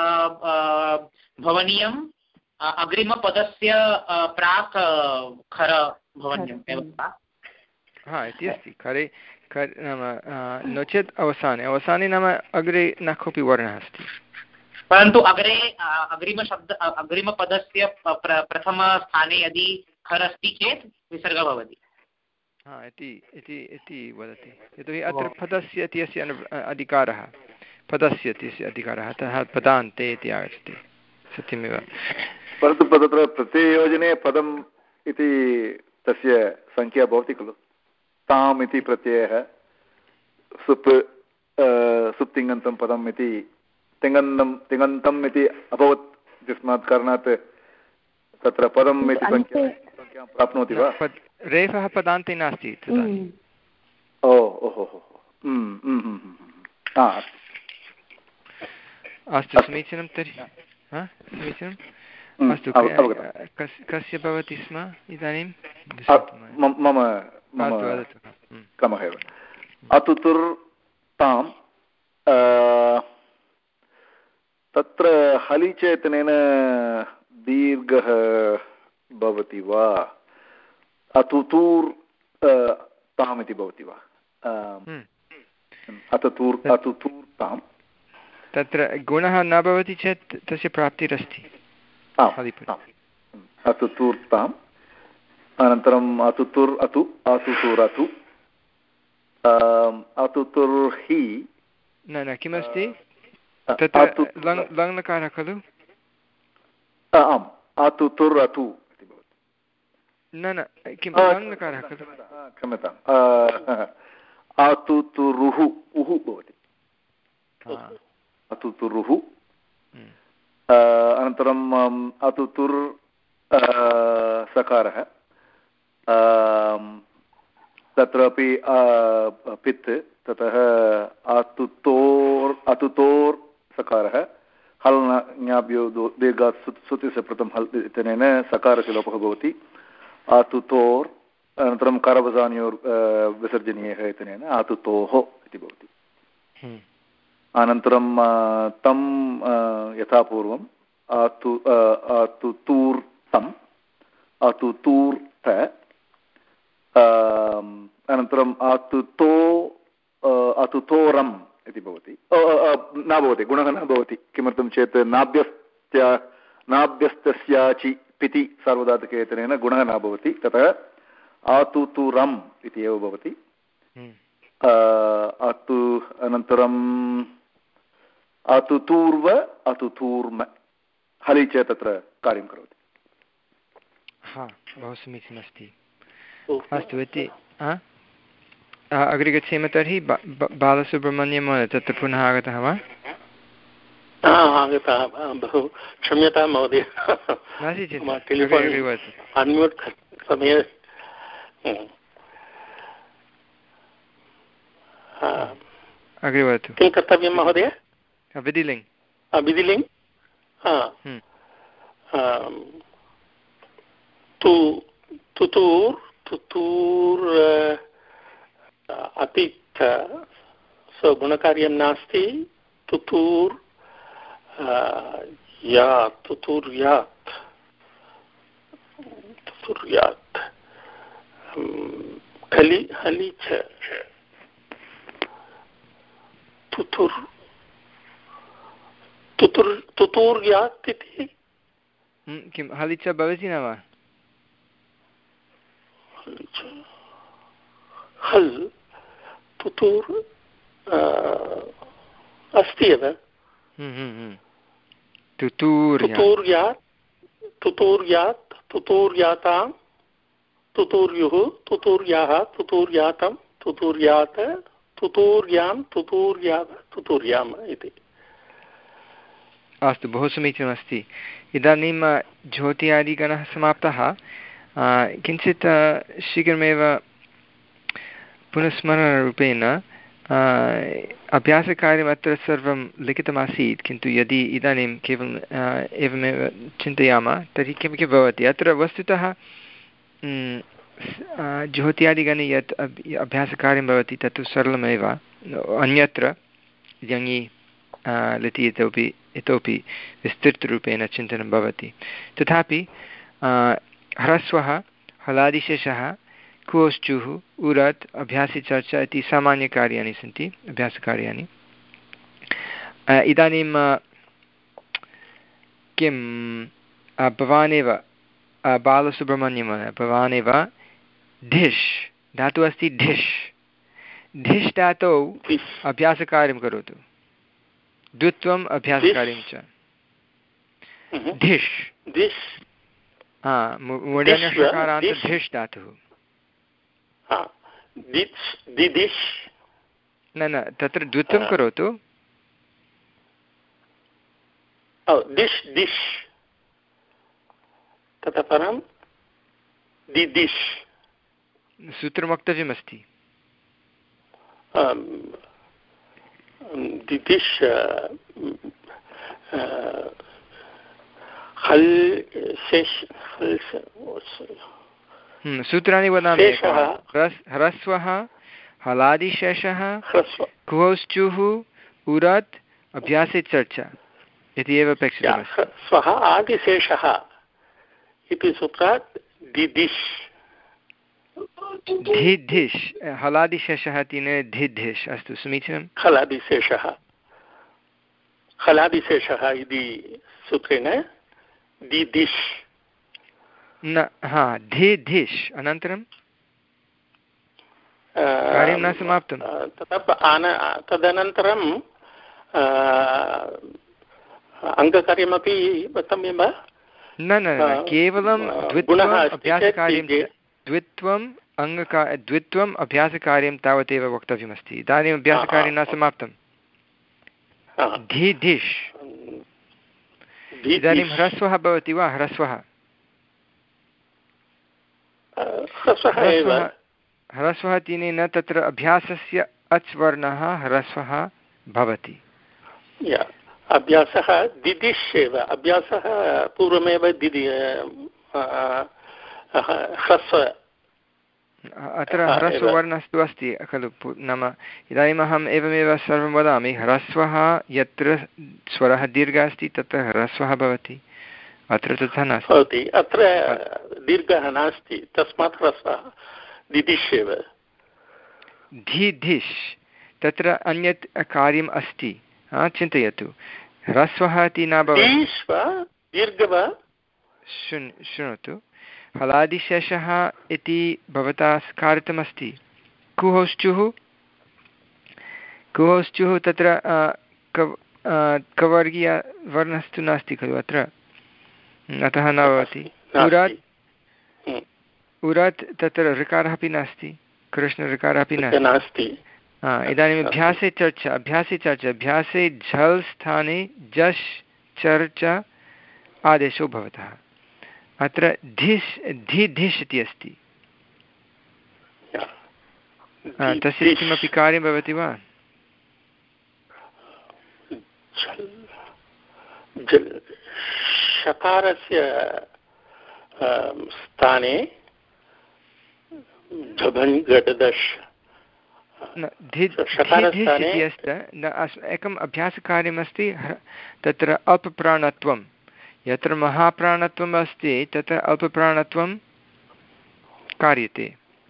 भवनीयम् अग्रिमपदस्य प्राक् खर भवनीयम् एव वा? हा इति अस्ति खरे खर् नाम नो चेत् अवसाने अवसाने नाम अग्रे न कोऽपि वर्णः अस्ति परन्तु अग्रे अग्रिमशब्द अग्रिमपदस्य प्रथमस्थाने यदि खर् अस्ति चेत् विसर्गः भवति। हा इति इति इति वदति यतोहि अत्र पदस्य इत्यस्य अधिकारः पदस्य इत्यस्य अधिकारः अतः पदान्ते इति आगच्छति सत्यमेव। परन्तु तत्र प्रत्यययोजने पदम् इति तस्य संख्या भवति खलु। ताम् इति प्रत्ययः सुप् सुप्तिङन्तं पदम् इति तिङन्तं तिङन्तम् इति अभवत् तस्मात् कारणात् तत्र पदम् इति संख्या संख्यां प्राप्नोति वा? रेफः पदान्ते नास्ति ओ ओहो अस्तु समीचीनं तर्हि समीचीनम् अस्तु कस्य भवति स्म इदानीं? मम क्रमः एव अतुतुर् ताम् तत्र हलिचेतनेन दीर्घः भवति वा? अतुतूर् ताम् इति भवति वा? अततूर् अतुतूर् ताम् तत्र गुणः न भवति चेत् तस्य प्राप्तिरस्ति। अतुतूर् ताम् अनन्तरम् अतुतुर् अतु अतुतुर् अतु अतुतुर्हि न न किमस्ति तत्र लङ्लकारः खलु? आम् अतुतुर् अतु इति भवति। न न किं लङ्लकारः खलु? क्षम्यताम् अतुतुरुः उः भवति अतुतुरुः अनन्तरम् अतुतुर् सकारः तत्रापि पित् ततः अतुतोर् अतुतोर् सकारः हल् ज्ञाभ्यो दीर्घात् सुतिस्य प्रथम हल् इत्यनेन सकारस्य लोपः भवति आतुतोर् अनन्तरं करवसानयोर् विसर्जनीयः इत्यनेन आतुतोः इति भवति। अनन्तरं तं यथा पूर्वम् आतु आतुतूर्तम् आतुतूर्त अनन्तरम् आतुतो आतुतोरम् इति भवति न भवति गुणः न भवति किमर्थं चेत् नाभ्यस्त्य नाभ्यस्तस्याचि पिति सार्वधातुकेतनेन गुणः न भवति ततः आतुतुरम् इति एव भवति। अतु अनन्तरम् अतुतूर्व अतुतूर्म हलि च तत्र कार्यं करोति। हा बहु समीचीनमस्ति। अस्तु इति अग्रे गच्छेम तर्हि बालसुब्रह्मण्यं तत्र पुनः आगतः वा? आगतः बहु क्षम्यतां महोदय अन्म्यूट् समये अग्रे वदतु। किं कर्तव्यं महोदय? विधिलिङ्ग् विधिलिङ्ग् तु तुतूर् तुतूर् अतीत स्वगुणकार्यं नास्ति तुतूर् या तुतुर्यात् तुतुर्यात् हलि हलि च तुतुर् तुतुर् तुतुर्यात् इति किं हलि च भवति न वा? हल् तुतुर् अस्ति एव तुतुर्यात् तुतुर्यात् तुतुर्यातां तुतुर्युः तुतुर्याः तुतुर्यातं तुतुर्यात् तुतुर्यां तुतुर्याव तुतुर्याम् इति। अस्तु बहु समीचीनमस्ति। इदानीं ज्योत्यादिगणः समाप्तः। किञ्चित् शीघ्रमेव पुनस्मरणरूपेण अभ्यासकार्यम् अत्र सर्वं लिखितमासीत् किन्तु यदि इदानीं केवलम् एवमेव चिन्तयामः तर्हि किं किं भवति अत्र वस्तुतः ज्योत्यादिगणे यत् अभ्यासकार्यं भवति तत्तु सरलमेव अन्यत्र यङि लिटि इतोपि इतोपि विस्तृतरूपेण चिन्तनं भवति तथापि ह्रस्वः हलादिशेषः कुओश्चुः उरत् अभ्यासिचर्चा इति सामान्यकार्याणि सन्ति अभ्यासकार्याणि। इदानीं किं भवानेव बालसुब्रह्मण्यं भवानेव ढिष् धातुः अस्ति ढिष् ढिष् धातौ अभ्यासकार्यं करोतु द्वित्वम् अभ्यासकार्यं च ढिष् हा मूर्धन्यषकारान्त ढिष् धातुः न न तत्र द्वित्वं करोतु दिश् दिश् ततः परं दिदिश् सूत्रं वक्तव्यमस्ति दिदिश् हल् शेष सूत्राणि वदामि ह्रस्वः हलादिशेषः कुहोश्चुः उरत् अभ्यासे चर्चा इति एव अपेक्षितमस्ति। स्वः आदिशेषः इति सूत्रात् दिदिश् धिधिष् हलादिशेषः इति न धिधिष् अस्तु समीचीनं हलादिशेषः हलादिशेषः इति सूत्रेण दिदिश् न हा धिधिष् अनन्तरं कार्यं न समाप्तं तदनन्तरं अङ्गकार्यमपि वक्तव्यं वा? न न केवलं द्वित्वम् अभ्यासकार्यं द्वित्वम् अङ्गका द्वित्वम् अभ्यासकार्यं तावदेव वक्तव्यमस्ति। इदानीम् अभ्यासकार्यं न समाप्तं धिधिष् इदानीं ह्रस्वः भवति वा? ह्रस्वः ह्रस्वः तेन तत्र अभ्यासस्य अच् वर्णः ह्रस्वः भवति अभ्यासः दिदिश् एव अभ्यासः पूर्वमेव दिदि ह्रस्व अत्र ह्रस्ववर्णस्तु अस्ति खलु नाम इदानीम् अहम् एवमेव सर्वं वदामि ह्रस्वः यत्र स्वरः दीर्घः अस्ति तत्र ह्रस्वः भवति अत्र तथा नास्ति अत्र दीर्घः नास्ति तस्मात् ह्रस्वः दिदिश् एव धिधिश् तत्र अन्यत् कार्यम् अस्ति चिन्तयतु ह्रस्वः इति न भवति शृणोतु हलादिशेषः इति भवता कारितमस्ति कुहोश्चुः कुहोश्चुः तत्र कवर्गीयवर्णस्तु नास्ति खलु अत्र अतः न भवति उरात् उरात् तत्र ऋकारः अपि नास्ति कृष्णऋकारः अपि नास्ति इदानीम् अभ्यासे चर्चा अभ्यासे चर्चा अभ्यासे झल् स्थाने जश् चर् च आदेशो भवतः अत्र धिस् धि धिष् इति अस्ति तस्य किमपि कार्यं भवति वा शकारस्य स्थाने एकम् अभ्यासकार्यमस्ति तत्र अल्पप्राणत्वं यत्र महाप्राणत्वम् अस्ति तत्र अल्पप्राणत्वं कार्यते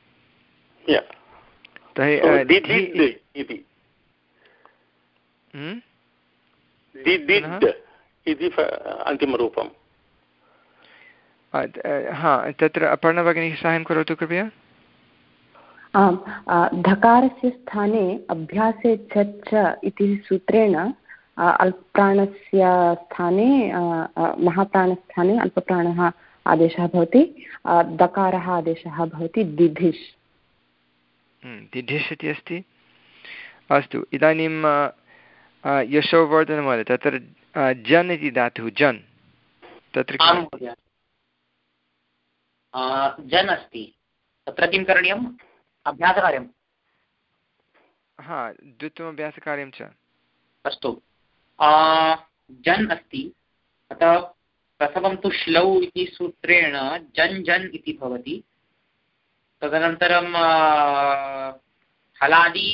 अन्तिमरूपं हा तत्र अपर्णभगिनी साहाय्यं करोतु कृपया आम् धकारस्य स्थाने अभ्यासे च इति सूत्रेण अल्पप्राणस्य स्थाने महाप्राणस्थाने अल्पप्राणः आदेशः भवति दकारः आदेशः भवति दिधिष् दिधिष् इति अस्ति अस्तु इदानीं यशोवर्धनमहोदय तत्र जन् इति धातुः जन् तत्र जन् अस्ति तत्र किं करणीयम् अभ्यासकार्यं हा द्वितीयम् अभ्यासकार्यं च अस्तु जन् अस्ति अतः प्रथमं तु श्लौ इति सूत्रेण जन् जन् इति भवति तदनन्तरं हलादि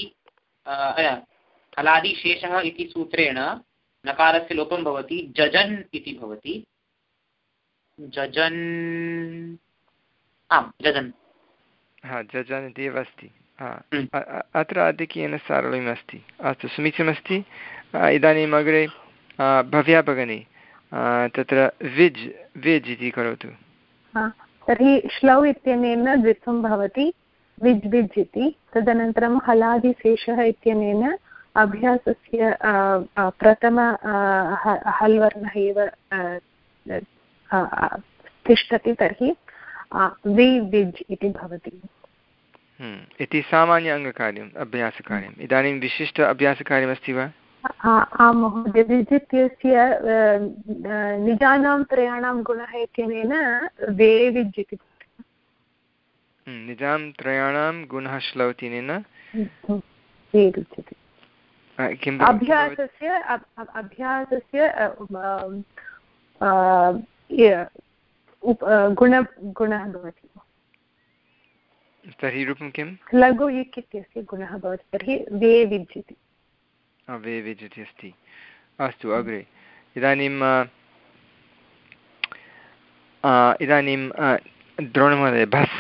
हलादिशेषः इति सूत्रेण नकारस्य लोपं भवति जजन् इति भवति जजन् आम् जजन् हा जजन् इति एव अस्ति अत्र आधिक्येन सारल्यम् अस्ति अस्तु समीचीनमस्ति इदानीम् अग्रे भव्या भगिनी तत्र विज् विज् इति करोतु तर्हि श्लौ इत्यनेन द्वित्वं भवति विज् विज् इति तदनन्तरं हलादिशेषः इत्यनेन अभ्यासस्य प्रथम हल् वर्णः एव तिष्ठति तर्हि वि विज् इति भवति इति सामान्य अङ्गकार्यम् अभ्यासकार्यम् इदानीं विशिष्ट अभ्यासकार्यमस्ति वा आं महोदय विज् इत्यस्य निजानां त्रयाणां गुणः इत्यनेन वे विज् इति निजां त्रयाणां गुणः श्लौ इत्यनेन वे विज् इति अभ्यासस्य अभ्यासस्य गुण गुणः भवति तर्हि रूपं किं लघु इक् इत्यस्य गुणः भवति तर्हि वे विज् इति वे विज् इति अस्ति अस्तु अग्रे इदानीं इदानीं द्रोणमहोदय भस्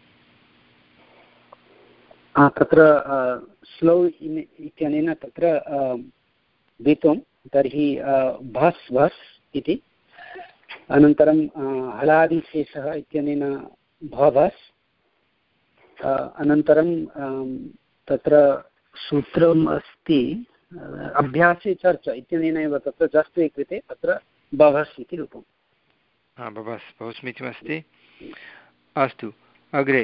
तत्र स्लो इत्यनेन तत्र द्वित्वं तर्हि भस् भस् इति अनन्तरं हलादिशेषः इत्यनेन भवस् अनन्तरं तत्र सूत्रम् अस्ति अभ्यासे चर्चा इत्यनेन एव तत्र जस्त्वे कृते तत्र बभस् इति रूपं हा बभस् बहु समीचीनमस्ति अस्तु अग्रे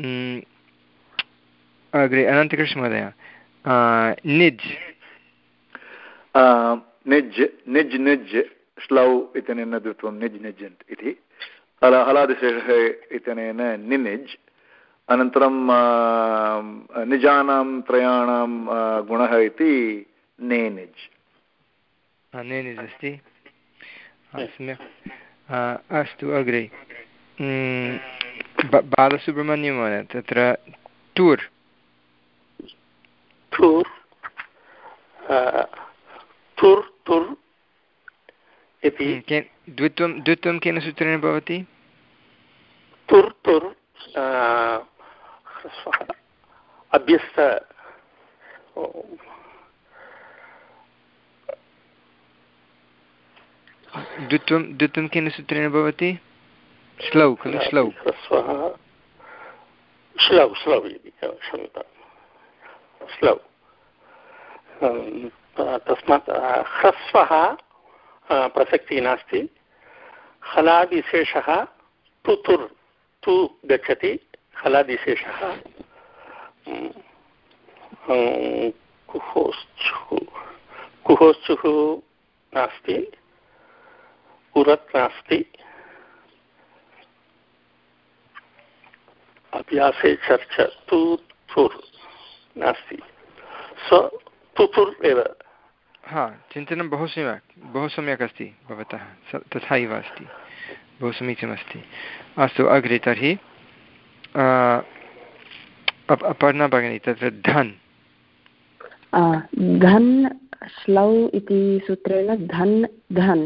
अग्रे अनन्तकृष्णमहोदय निज् निज् निज् निज् श्लौ इत्यनेन द्वित्वं निज् निज् इति हलादिशेषः इत्यनेन निनिज् अनन्तरं निजानां त्रयाणां गुणः इति नेनिज् नेनिज् अस्ति सम्यक् अस्तु अग्रे बालसुब्रह्मण्यं तत्र टूर् टूर् तुर् तुर् इति द्वित्वं द्वित्वं केन सूत्रेण भवति तुर् तुर् अभ्यस्त द्वित्वं द्वित्वं केन सूत्रेण भवति श्लौ खलु श्लौ श्लौ श्लौ इति क्षम्यतां श्लौ तस्मात् ह्रस्वः प्रसक्तिः नास्ति हलादिशेषः तु तुर् तु गच्छति हलादिशेषः कुहोश्चुः कुहोश्चुः नास्ति उरत् नास्ति अभ्यासे चर्च तु तुर् नास्ति सो तुतुर् एव हा चिन्तनं बहु सम्यक् बहु सम्यक् अस्ति भवतः तथैव अस्ति बहु समीचीनमस्ति अस्तु अग्रे तर्हि अपर्णा भगिनी तत्र धन् धन् श्लौ इति सूत्रेण धन् धन्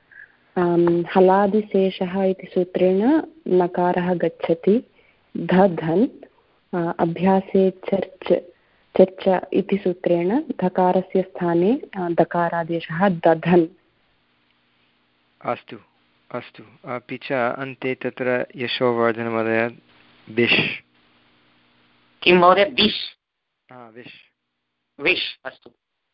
हलादिशेषः इति सूत्रेण नकारः गच्छति ध धन् अभ्यासे चर्च चर्च इति सूत्रेण धकारस्य स्थाने दकारादेशः दधन् अस्तु अस्तु अपि च अन्ते तत्र यशोवर्धनमहोदय विश् किं महोदय विश् विश् विश् अस्तु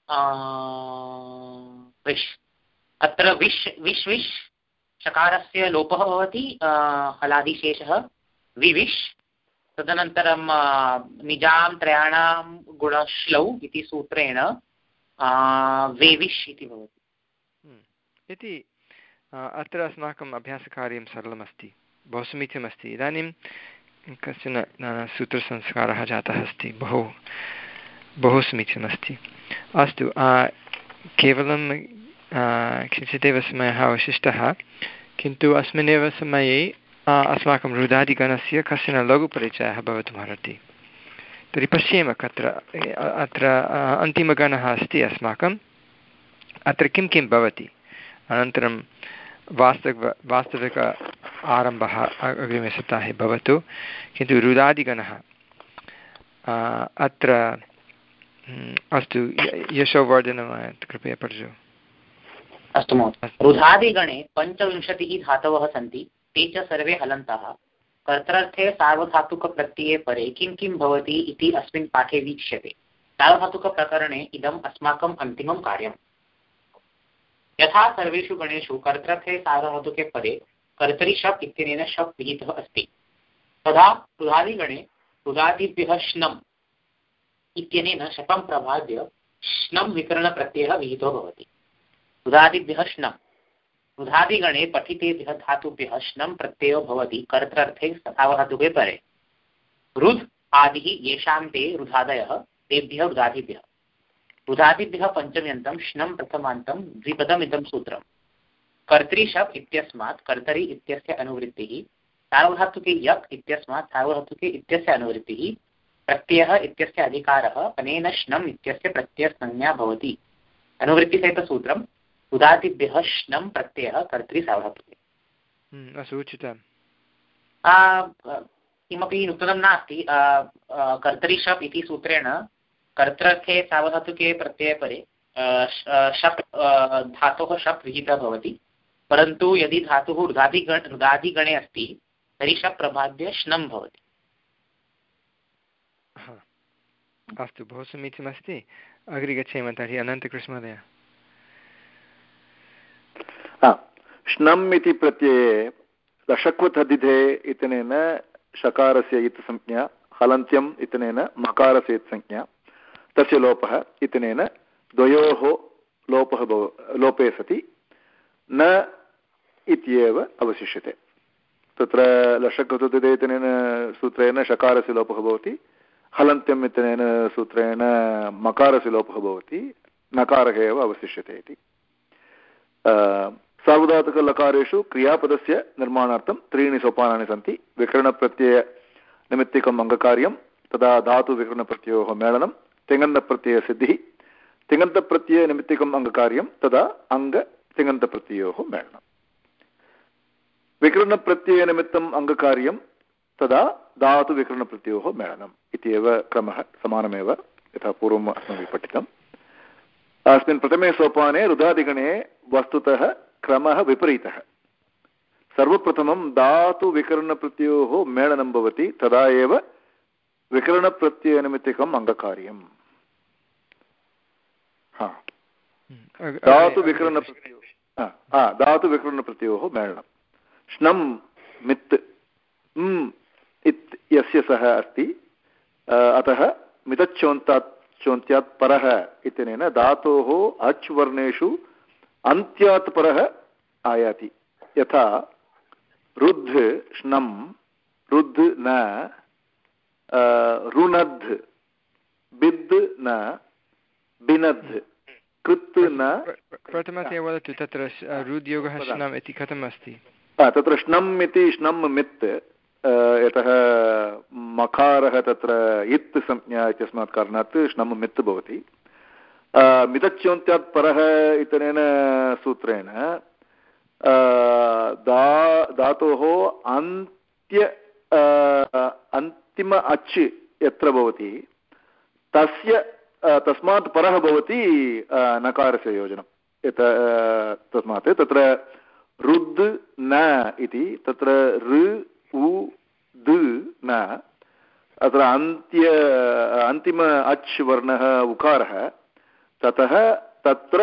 विश् अत्र विश् विश् विश् शकारस्य लोपः भवति हलादिशेषः विविश् तदनन्तरं निजां त्रयाणां गुणश्लौ इति सूत्रेण वेविश् इति भवति इति अत्र अस्माकम् अभ्यासकार्यं सरलमस्ति बहु समीचीनमस्ति इदानीं कश्चन सूत्रसंस्कारः जातः अस्ति बहु बहु समीचीनमस्ति अस्तु केवलं किञ्चिदेव समयः अवशिष्टः किन्तु अस्मिन्नेव समये अस्माकं रुदादिगणस्य कश्चन लघुपरिचयः भवितुमर्हति तर्हि पश्येम कत्र अत्र अन्तिमगणः अस्ति अस्माकम् अत्र किं किं भवति अनन्तरं वास्तव वास्तविक आरम्भः अग्रिमे सप्ताहे भवतु किन्तु रुदादिगणः अत्र अस्तु यशोवर्धनं कृपया पठतु अस्तु महोदय रुधादिगणे पञ्चविंशतिः धातवः सन्ति ते च सर्वे हलन्तः कर्तृर्थे सार्वधातुकप्रत्यये परे किं किं भवति इति अस्मिन् पाठे वीक्ष्यते सार्वधातुकप्रकरणे इदम् अस्माकम् अन्तिमं कार्यम् यथा सर्वेषु गणेषु कर्तृर्थे सार्वधातुके परे कर्तरि शप् इत्यनेन शप् विहितः अस्ति तथा रुधादिगणे रुधादिभ्यः श्नम् इत्यनेन शपं प्रभाद्य श्नम् विकरणप्रत्ययः विहितो भवति रुधादिभ्यः श्नम् रुधादिगणे पठितेभ्यः धातुभ्यः श्नम् प्रत्ययो भवति कर्तृर्थे सार्वधातुके परे रुध् आदिः येषां ते रुधादयः तेभ्यः रुधादिभ्यः रुधादिभ्यः पञ्चम्यन्तं श्नम् प्रथमान्तं द्विपदमिदं सूत्रं कर्तृशप् इत्यस्मात् कर्तरि इत्यस्य अनुवृत्तिः सार्वधातुके यक् इत्यस्मात् सार्वधातुके इत्यस्य अनुवृत्तिः प्रत्ययः इत्यस्य अधिकारः अनेन श्नम् इत्यस्य प्रत्ययसंज्ञा भवति अनुवृत्तिसहितसूत्रं रुधादिभ्यः श्नम् प्रत्ययः कर्तरि सार्वधातुके अस्तु उचितम् किमपि नूतनं नास्ति कर्तरि शप् इति सूत्रेण कर्तृर्थे सार्वधातुके प्रत्यये परे शप् धातोः शप् विहितः भवति परन्तु यदि धातुः रुधादिगण रुधादिगणे अस्ति तर्हि शप् प्रभाद्य श्नम् भवति अस्तु बहु समीचीनमस्ति अग्रे गच्छेम तर्हि अनन्तकृष्णमहोदय श्नम् इति प्रत्यये लषक्वतद्धिते इत्यनेन शकारस्य इत्संज्ञा हलन्त्यम् इत्यनेन मकारस्य इत्संज्ञा तस्य लोपः इत्यनेन द्वयोः लोपः लोपे सति न इत्येव अवशिष्यते तत्र लषक्वतद्धिते इत्यनेन सूत्रेण शकारस्य लोपः भवति हलन्त्यम् इत्यनेन सूत्रेण मकारस्य लोपः भवति नकारः एव अवशिष्यते इति सार्वधातुकलकारेषु क्रियापदस्य निर्माणार्थं त्रीणि सोपानानि सन्ति। विकरणप्रत्ययनिमित्तिकम् अङ्गकार्यं, तदा धातुविकरणप्रत्ययोः मेलनं, तिङन्तप्रत्ययसिद्धिः, तिङन्तप्रत्ययनिमित्तिकम् अङ्गकार्यं, तदा अङ्गतिङन्तप्रत्ययोः मेलनं। विकरणप्रत्ययनिमित्तम् अङ्गकार्यं, तदा धातुविकरणप्रत्ययोः मेलनम् इति एव क्रमः, समानमेव यथा पूर्वम् अस्माभिः पठितम्। अस्मिन् प्रथमे सोपाने रुदादिगणे वस्तुतः क्रमः विपरीतः। सर्वप्रथमं धातुविकरणप्रत्ययोः मेलनं भवति, तदा एव विकरणप्रत्ययनिमित्तिकम् अङ्गकार्यम्। धातुविकरणप्रत्ययोः धातुविकरणप्रत्ययोः मेलनं। श्नं मित् इत् यस्य सः अस्ति, अतः मितच्चोन्तात् चोन्त्यात् परः इत्यनेन धातोः अच् वर्णेषु अन्त्यात् परः आयाति। यथा रुद्ध श्नं, रुद्ध न, रुणद् बिद् न, बिनद् कृत् न। प्रथमतया वदतु तत्र रुद्योगः श्नम् इति कथम् अस्ति? तत्र श्नम् इति श्नं मित्, यतः मकारः तत्र इत् संज्ञा इत्यस्मात् कारणात् श्नम् मित् भवति। मितच्योन्त्यात् परः इत्यनेन सूत्रेण दा धातोः अन्त्य अन्तिम अच् यत्र भवति तस्य तस्मात् परः भवति नकारस्य योजनं। यत् तस्मात् तत्र रुद् न इति तत्र ऋ उ दु न, अत्र अन्त्य अन्तिम अच् वर्णः उकारः, ततः तत्र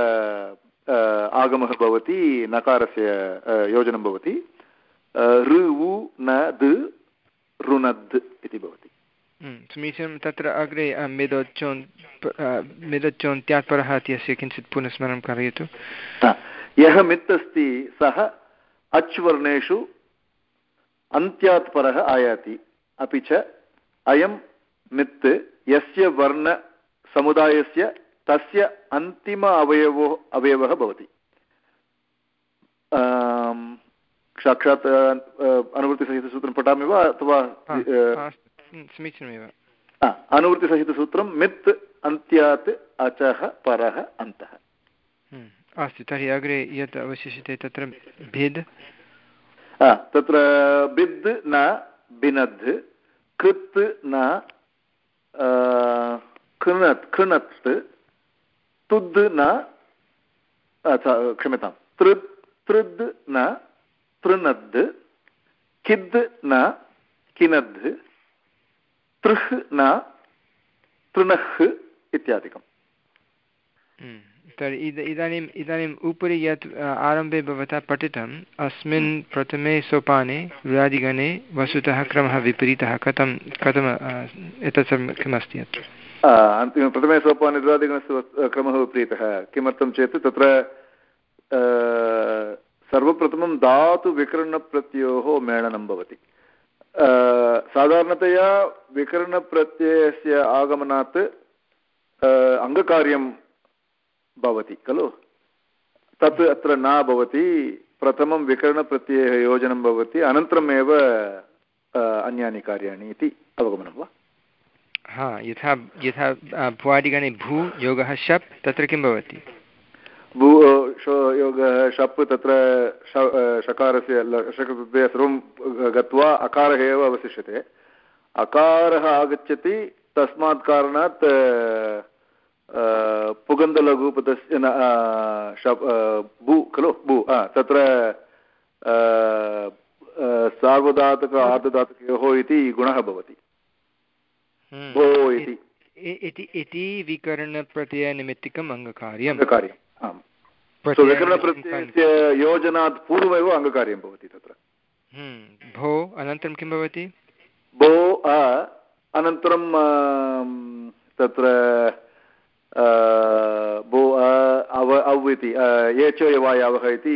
आगमः भवति, नकारस्य योजनं भवति। ऋ उ न दु रुणद् इति भवति। समीचीनं। तत्र अग्रे मिदोच्चोन् मिदोच्चोन्त्यात् परः इत्यस्य किञ्चित् पुनस्मरणं कारयतु। यः मित् अस्ति सः अच् वर्णेषु अन्त्यात् परः आयाति, अपि च अयं मित् यस्य वर्णसमुदायस्य तस्य अन्तिम अवयवो अवयवः भवति। साक्षात् अनुवृत्तिसहितसूत्रं पठामि वा अथवा? समीचीनमेव। अनुवृत्तिसहितसूत्रं मित् अन्त्यात् अचः परः अन्तः। अस्तु, तर्हि अग्रे यत् अवशिष्यते तत्र भिद्। तत्र बिद् न बिनद्, कृत् न कृणत् कृणत्, तुद् न क्षम्यतां तृद् तृद् न तृणद्, किद् न किनद्, तृह् न तृणः इत्यादिकम्। तर्हि इदानीम् इदानीम् उपरि यत् आरम्भे भवता पठितम्, अस्मिन् प्रथमे सोपाने रुदादिगणे वस्तुतः क्रमः विपरीतः, कथं कथम् एतत् सर्वं किमस्ति अत्र? अन्तिमे प्रथमे सोपाने रुदादिगणस्य क्रमः विपरीतः किमर्थं चेत् तत्र सर्वप्रथमं धातुविकरणप्रत्ययोः मेलनं भवति। साधारणतया विकरणप्रत्ययस्य आगमनात् अङ्गकार्यं भवति खलु, तत् अत्र न भवति। प्रथमं विकरणप्रत्ययः योजनं भवति, अनन्तरमेव अन्यानि कार्याणि इति अवगमनं वा? हा, यथा यथा भुवादिगणे भू योगः शप्, तत्र किं भवति? भू योगः शप्, तत्र शकारस्य शकारप्रत्ययः सर्वं गत्वा अकारः एव अवशिष्यते। अकारः आगच्छति, तस्मात् कारणात् पुगन्धलघुपदस्य भू खलु भू, तत्र सार्वधातुक आर्धधातुकयोः इति गुणः भवति। भो इति इति विकरणप्रत्ययनिमित्तिकम् अङ्गकार्यम्। अङ्गकार्यम्, आम्। विकरणप्रत्ययस्य योजनात् पूर्वमेव अङ्गकार्यं भवति तत्र। भो अनन्तरं किं भवति? भो अनन्तरं तत्र भो अव अव् इति एचो यवायावः इति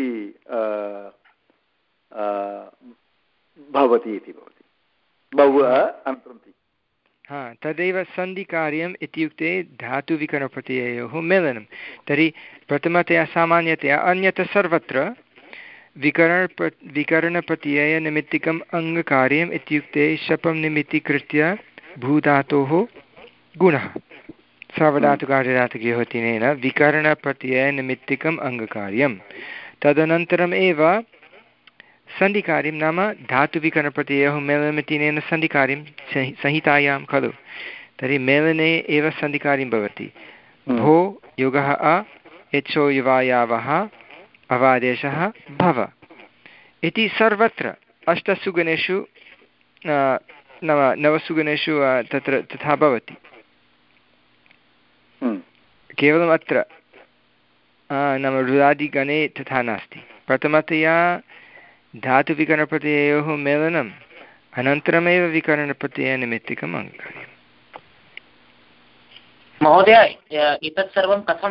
भवति इति भवति। भव अनन्तरं ति। हा तदेव सन्धिकार्यम् इत्युक्ते धातुविकरणप्रत्ययोः मेलनं। तर्हि प्रथमतया सामान्यतया अन्यत्र सर्वत्र विकरणप्र विकरणप्रत्ययनिमित्तिकम् अङ्गकार्यम् इत्युक्ते शपं निमित्तीकृत्य भूधातोः गुणः सावधातुकार्यधातुकयोः तिनेन विकरणप्रत्ययनिमित्तिकम् अङ्गकार्यं। तदनन्तरम् एव सन्धिकार्यं नाम धातुविकरणप्रत्ययोः मेलनमितिनेन सन्धिकार्यं संहितायां खलु। तर्हि मेलने एव सन्धिकार्यं भवति। भो योगः अ यच्छो युवायावः अवादेशः भव इति सर्वत्र अष्टसु गणेषु नाम नवसु गणेषु तत्र तथा भवति। केवलम् अत्र नाम रुदादिगणे तथा नास्ति। प्रथमतया धातुविकरणप्रत्ययोः मेलनम् अनन्तरमेव विकरणप्रत्ययनिमित्तिकम् अङ्गकार्यम्। महोदय एतत् सर्वं कथं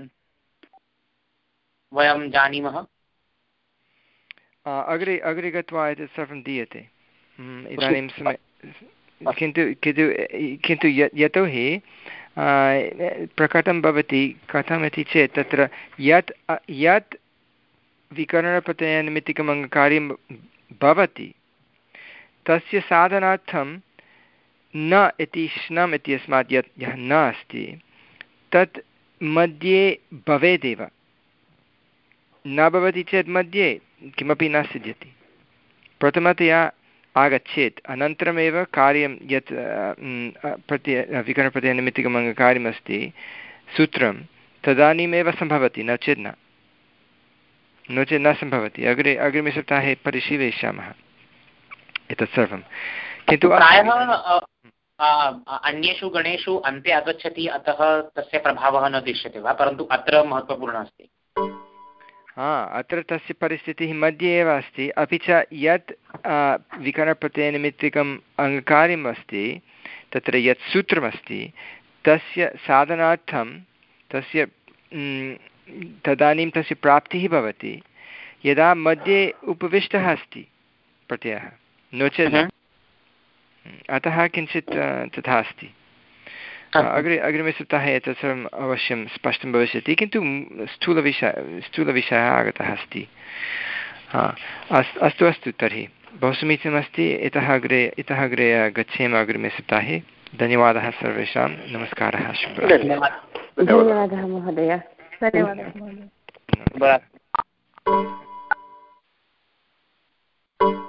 वयं जानीमः? अग्रे अग्रे गत्वा एतत् सर्वं दीयते इदानीं समय किन्तु किन्तु किन्तु यतोहि प्रकटं भवति कथमिति चेत् तत्र यत् यत् विकरणप्रत्ययनिमित्तिकम् अङ्गकार्यं भवति तस्य साधनार्थं न इति श्नम् इत्यस्मात् यत् यः न अस्ति तत् मध्ये भवेदेव। न भवति चेत् मध्ये किमपि न सिद्ध्यति। प्रथमतया आगच्छेत् अनन्तरमेव कार्यं यत् प्रत्यय विकरणप्रत्ययनिमित्तिकम् अङ्गकार्यमस्ति सूत्रं तदानीमेव सम्भवति, नो चेत् न नो चेत् न सम्भवति। अग्रे अग्रिमे सप्ताहे परिशीलयिष्यामः एतत् सर्वं। किन्तु प्रायः अन्येषु गणेषु अन्ते आगच्छति, अतः तस्य प्रभावः न दृश्यते वा? परन्तु अत्र महत्त्वपूर्णः अस्ति। हा अत्र तस्य परिस्थितिः मध्ये एव अस्ति। अपि च यत् विकरणप्रत्ययनिमित्तिकम् अङ्गकार्यम् अस्ति तत्र यत् सूत्रमस्ति तस्य साधनार्थं तस्य तदानीं तस्य प्राप्तिः भवति यदा मध्ये उपविष्टः अस्ति प्रत्ययः, नो चेत् अतः किञ्चित् तथा अस्ति। अग्रे अग्रिमे सप्ताहे एतत् सर्वम् अवश्यं स्पष्टं भविष्यति, किन्तु स्थूलविषयः स्थूलविषयः आगतः अस्ति। हा अस् अस्तु अस्तु तर्हि बहु समीचीनमस्ति। इतः अग्रे इतः अग्रे गच्छेम अग्रिमे सप्ताहे। धन्यवादः सर्वेषां। नमस्कारः। शुभरात्रिः। धन्यवादः महोदय। धन्यवादः महोदय।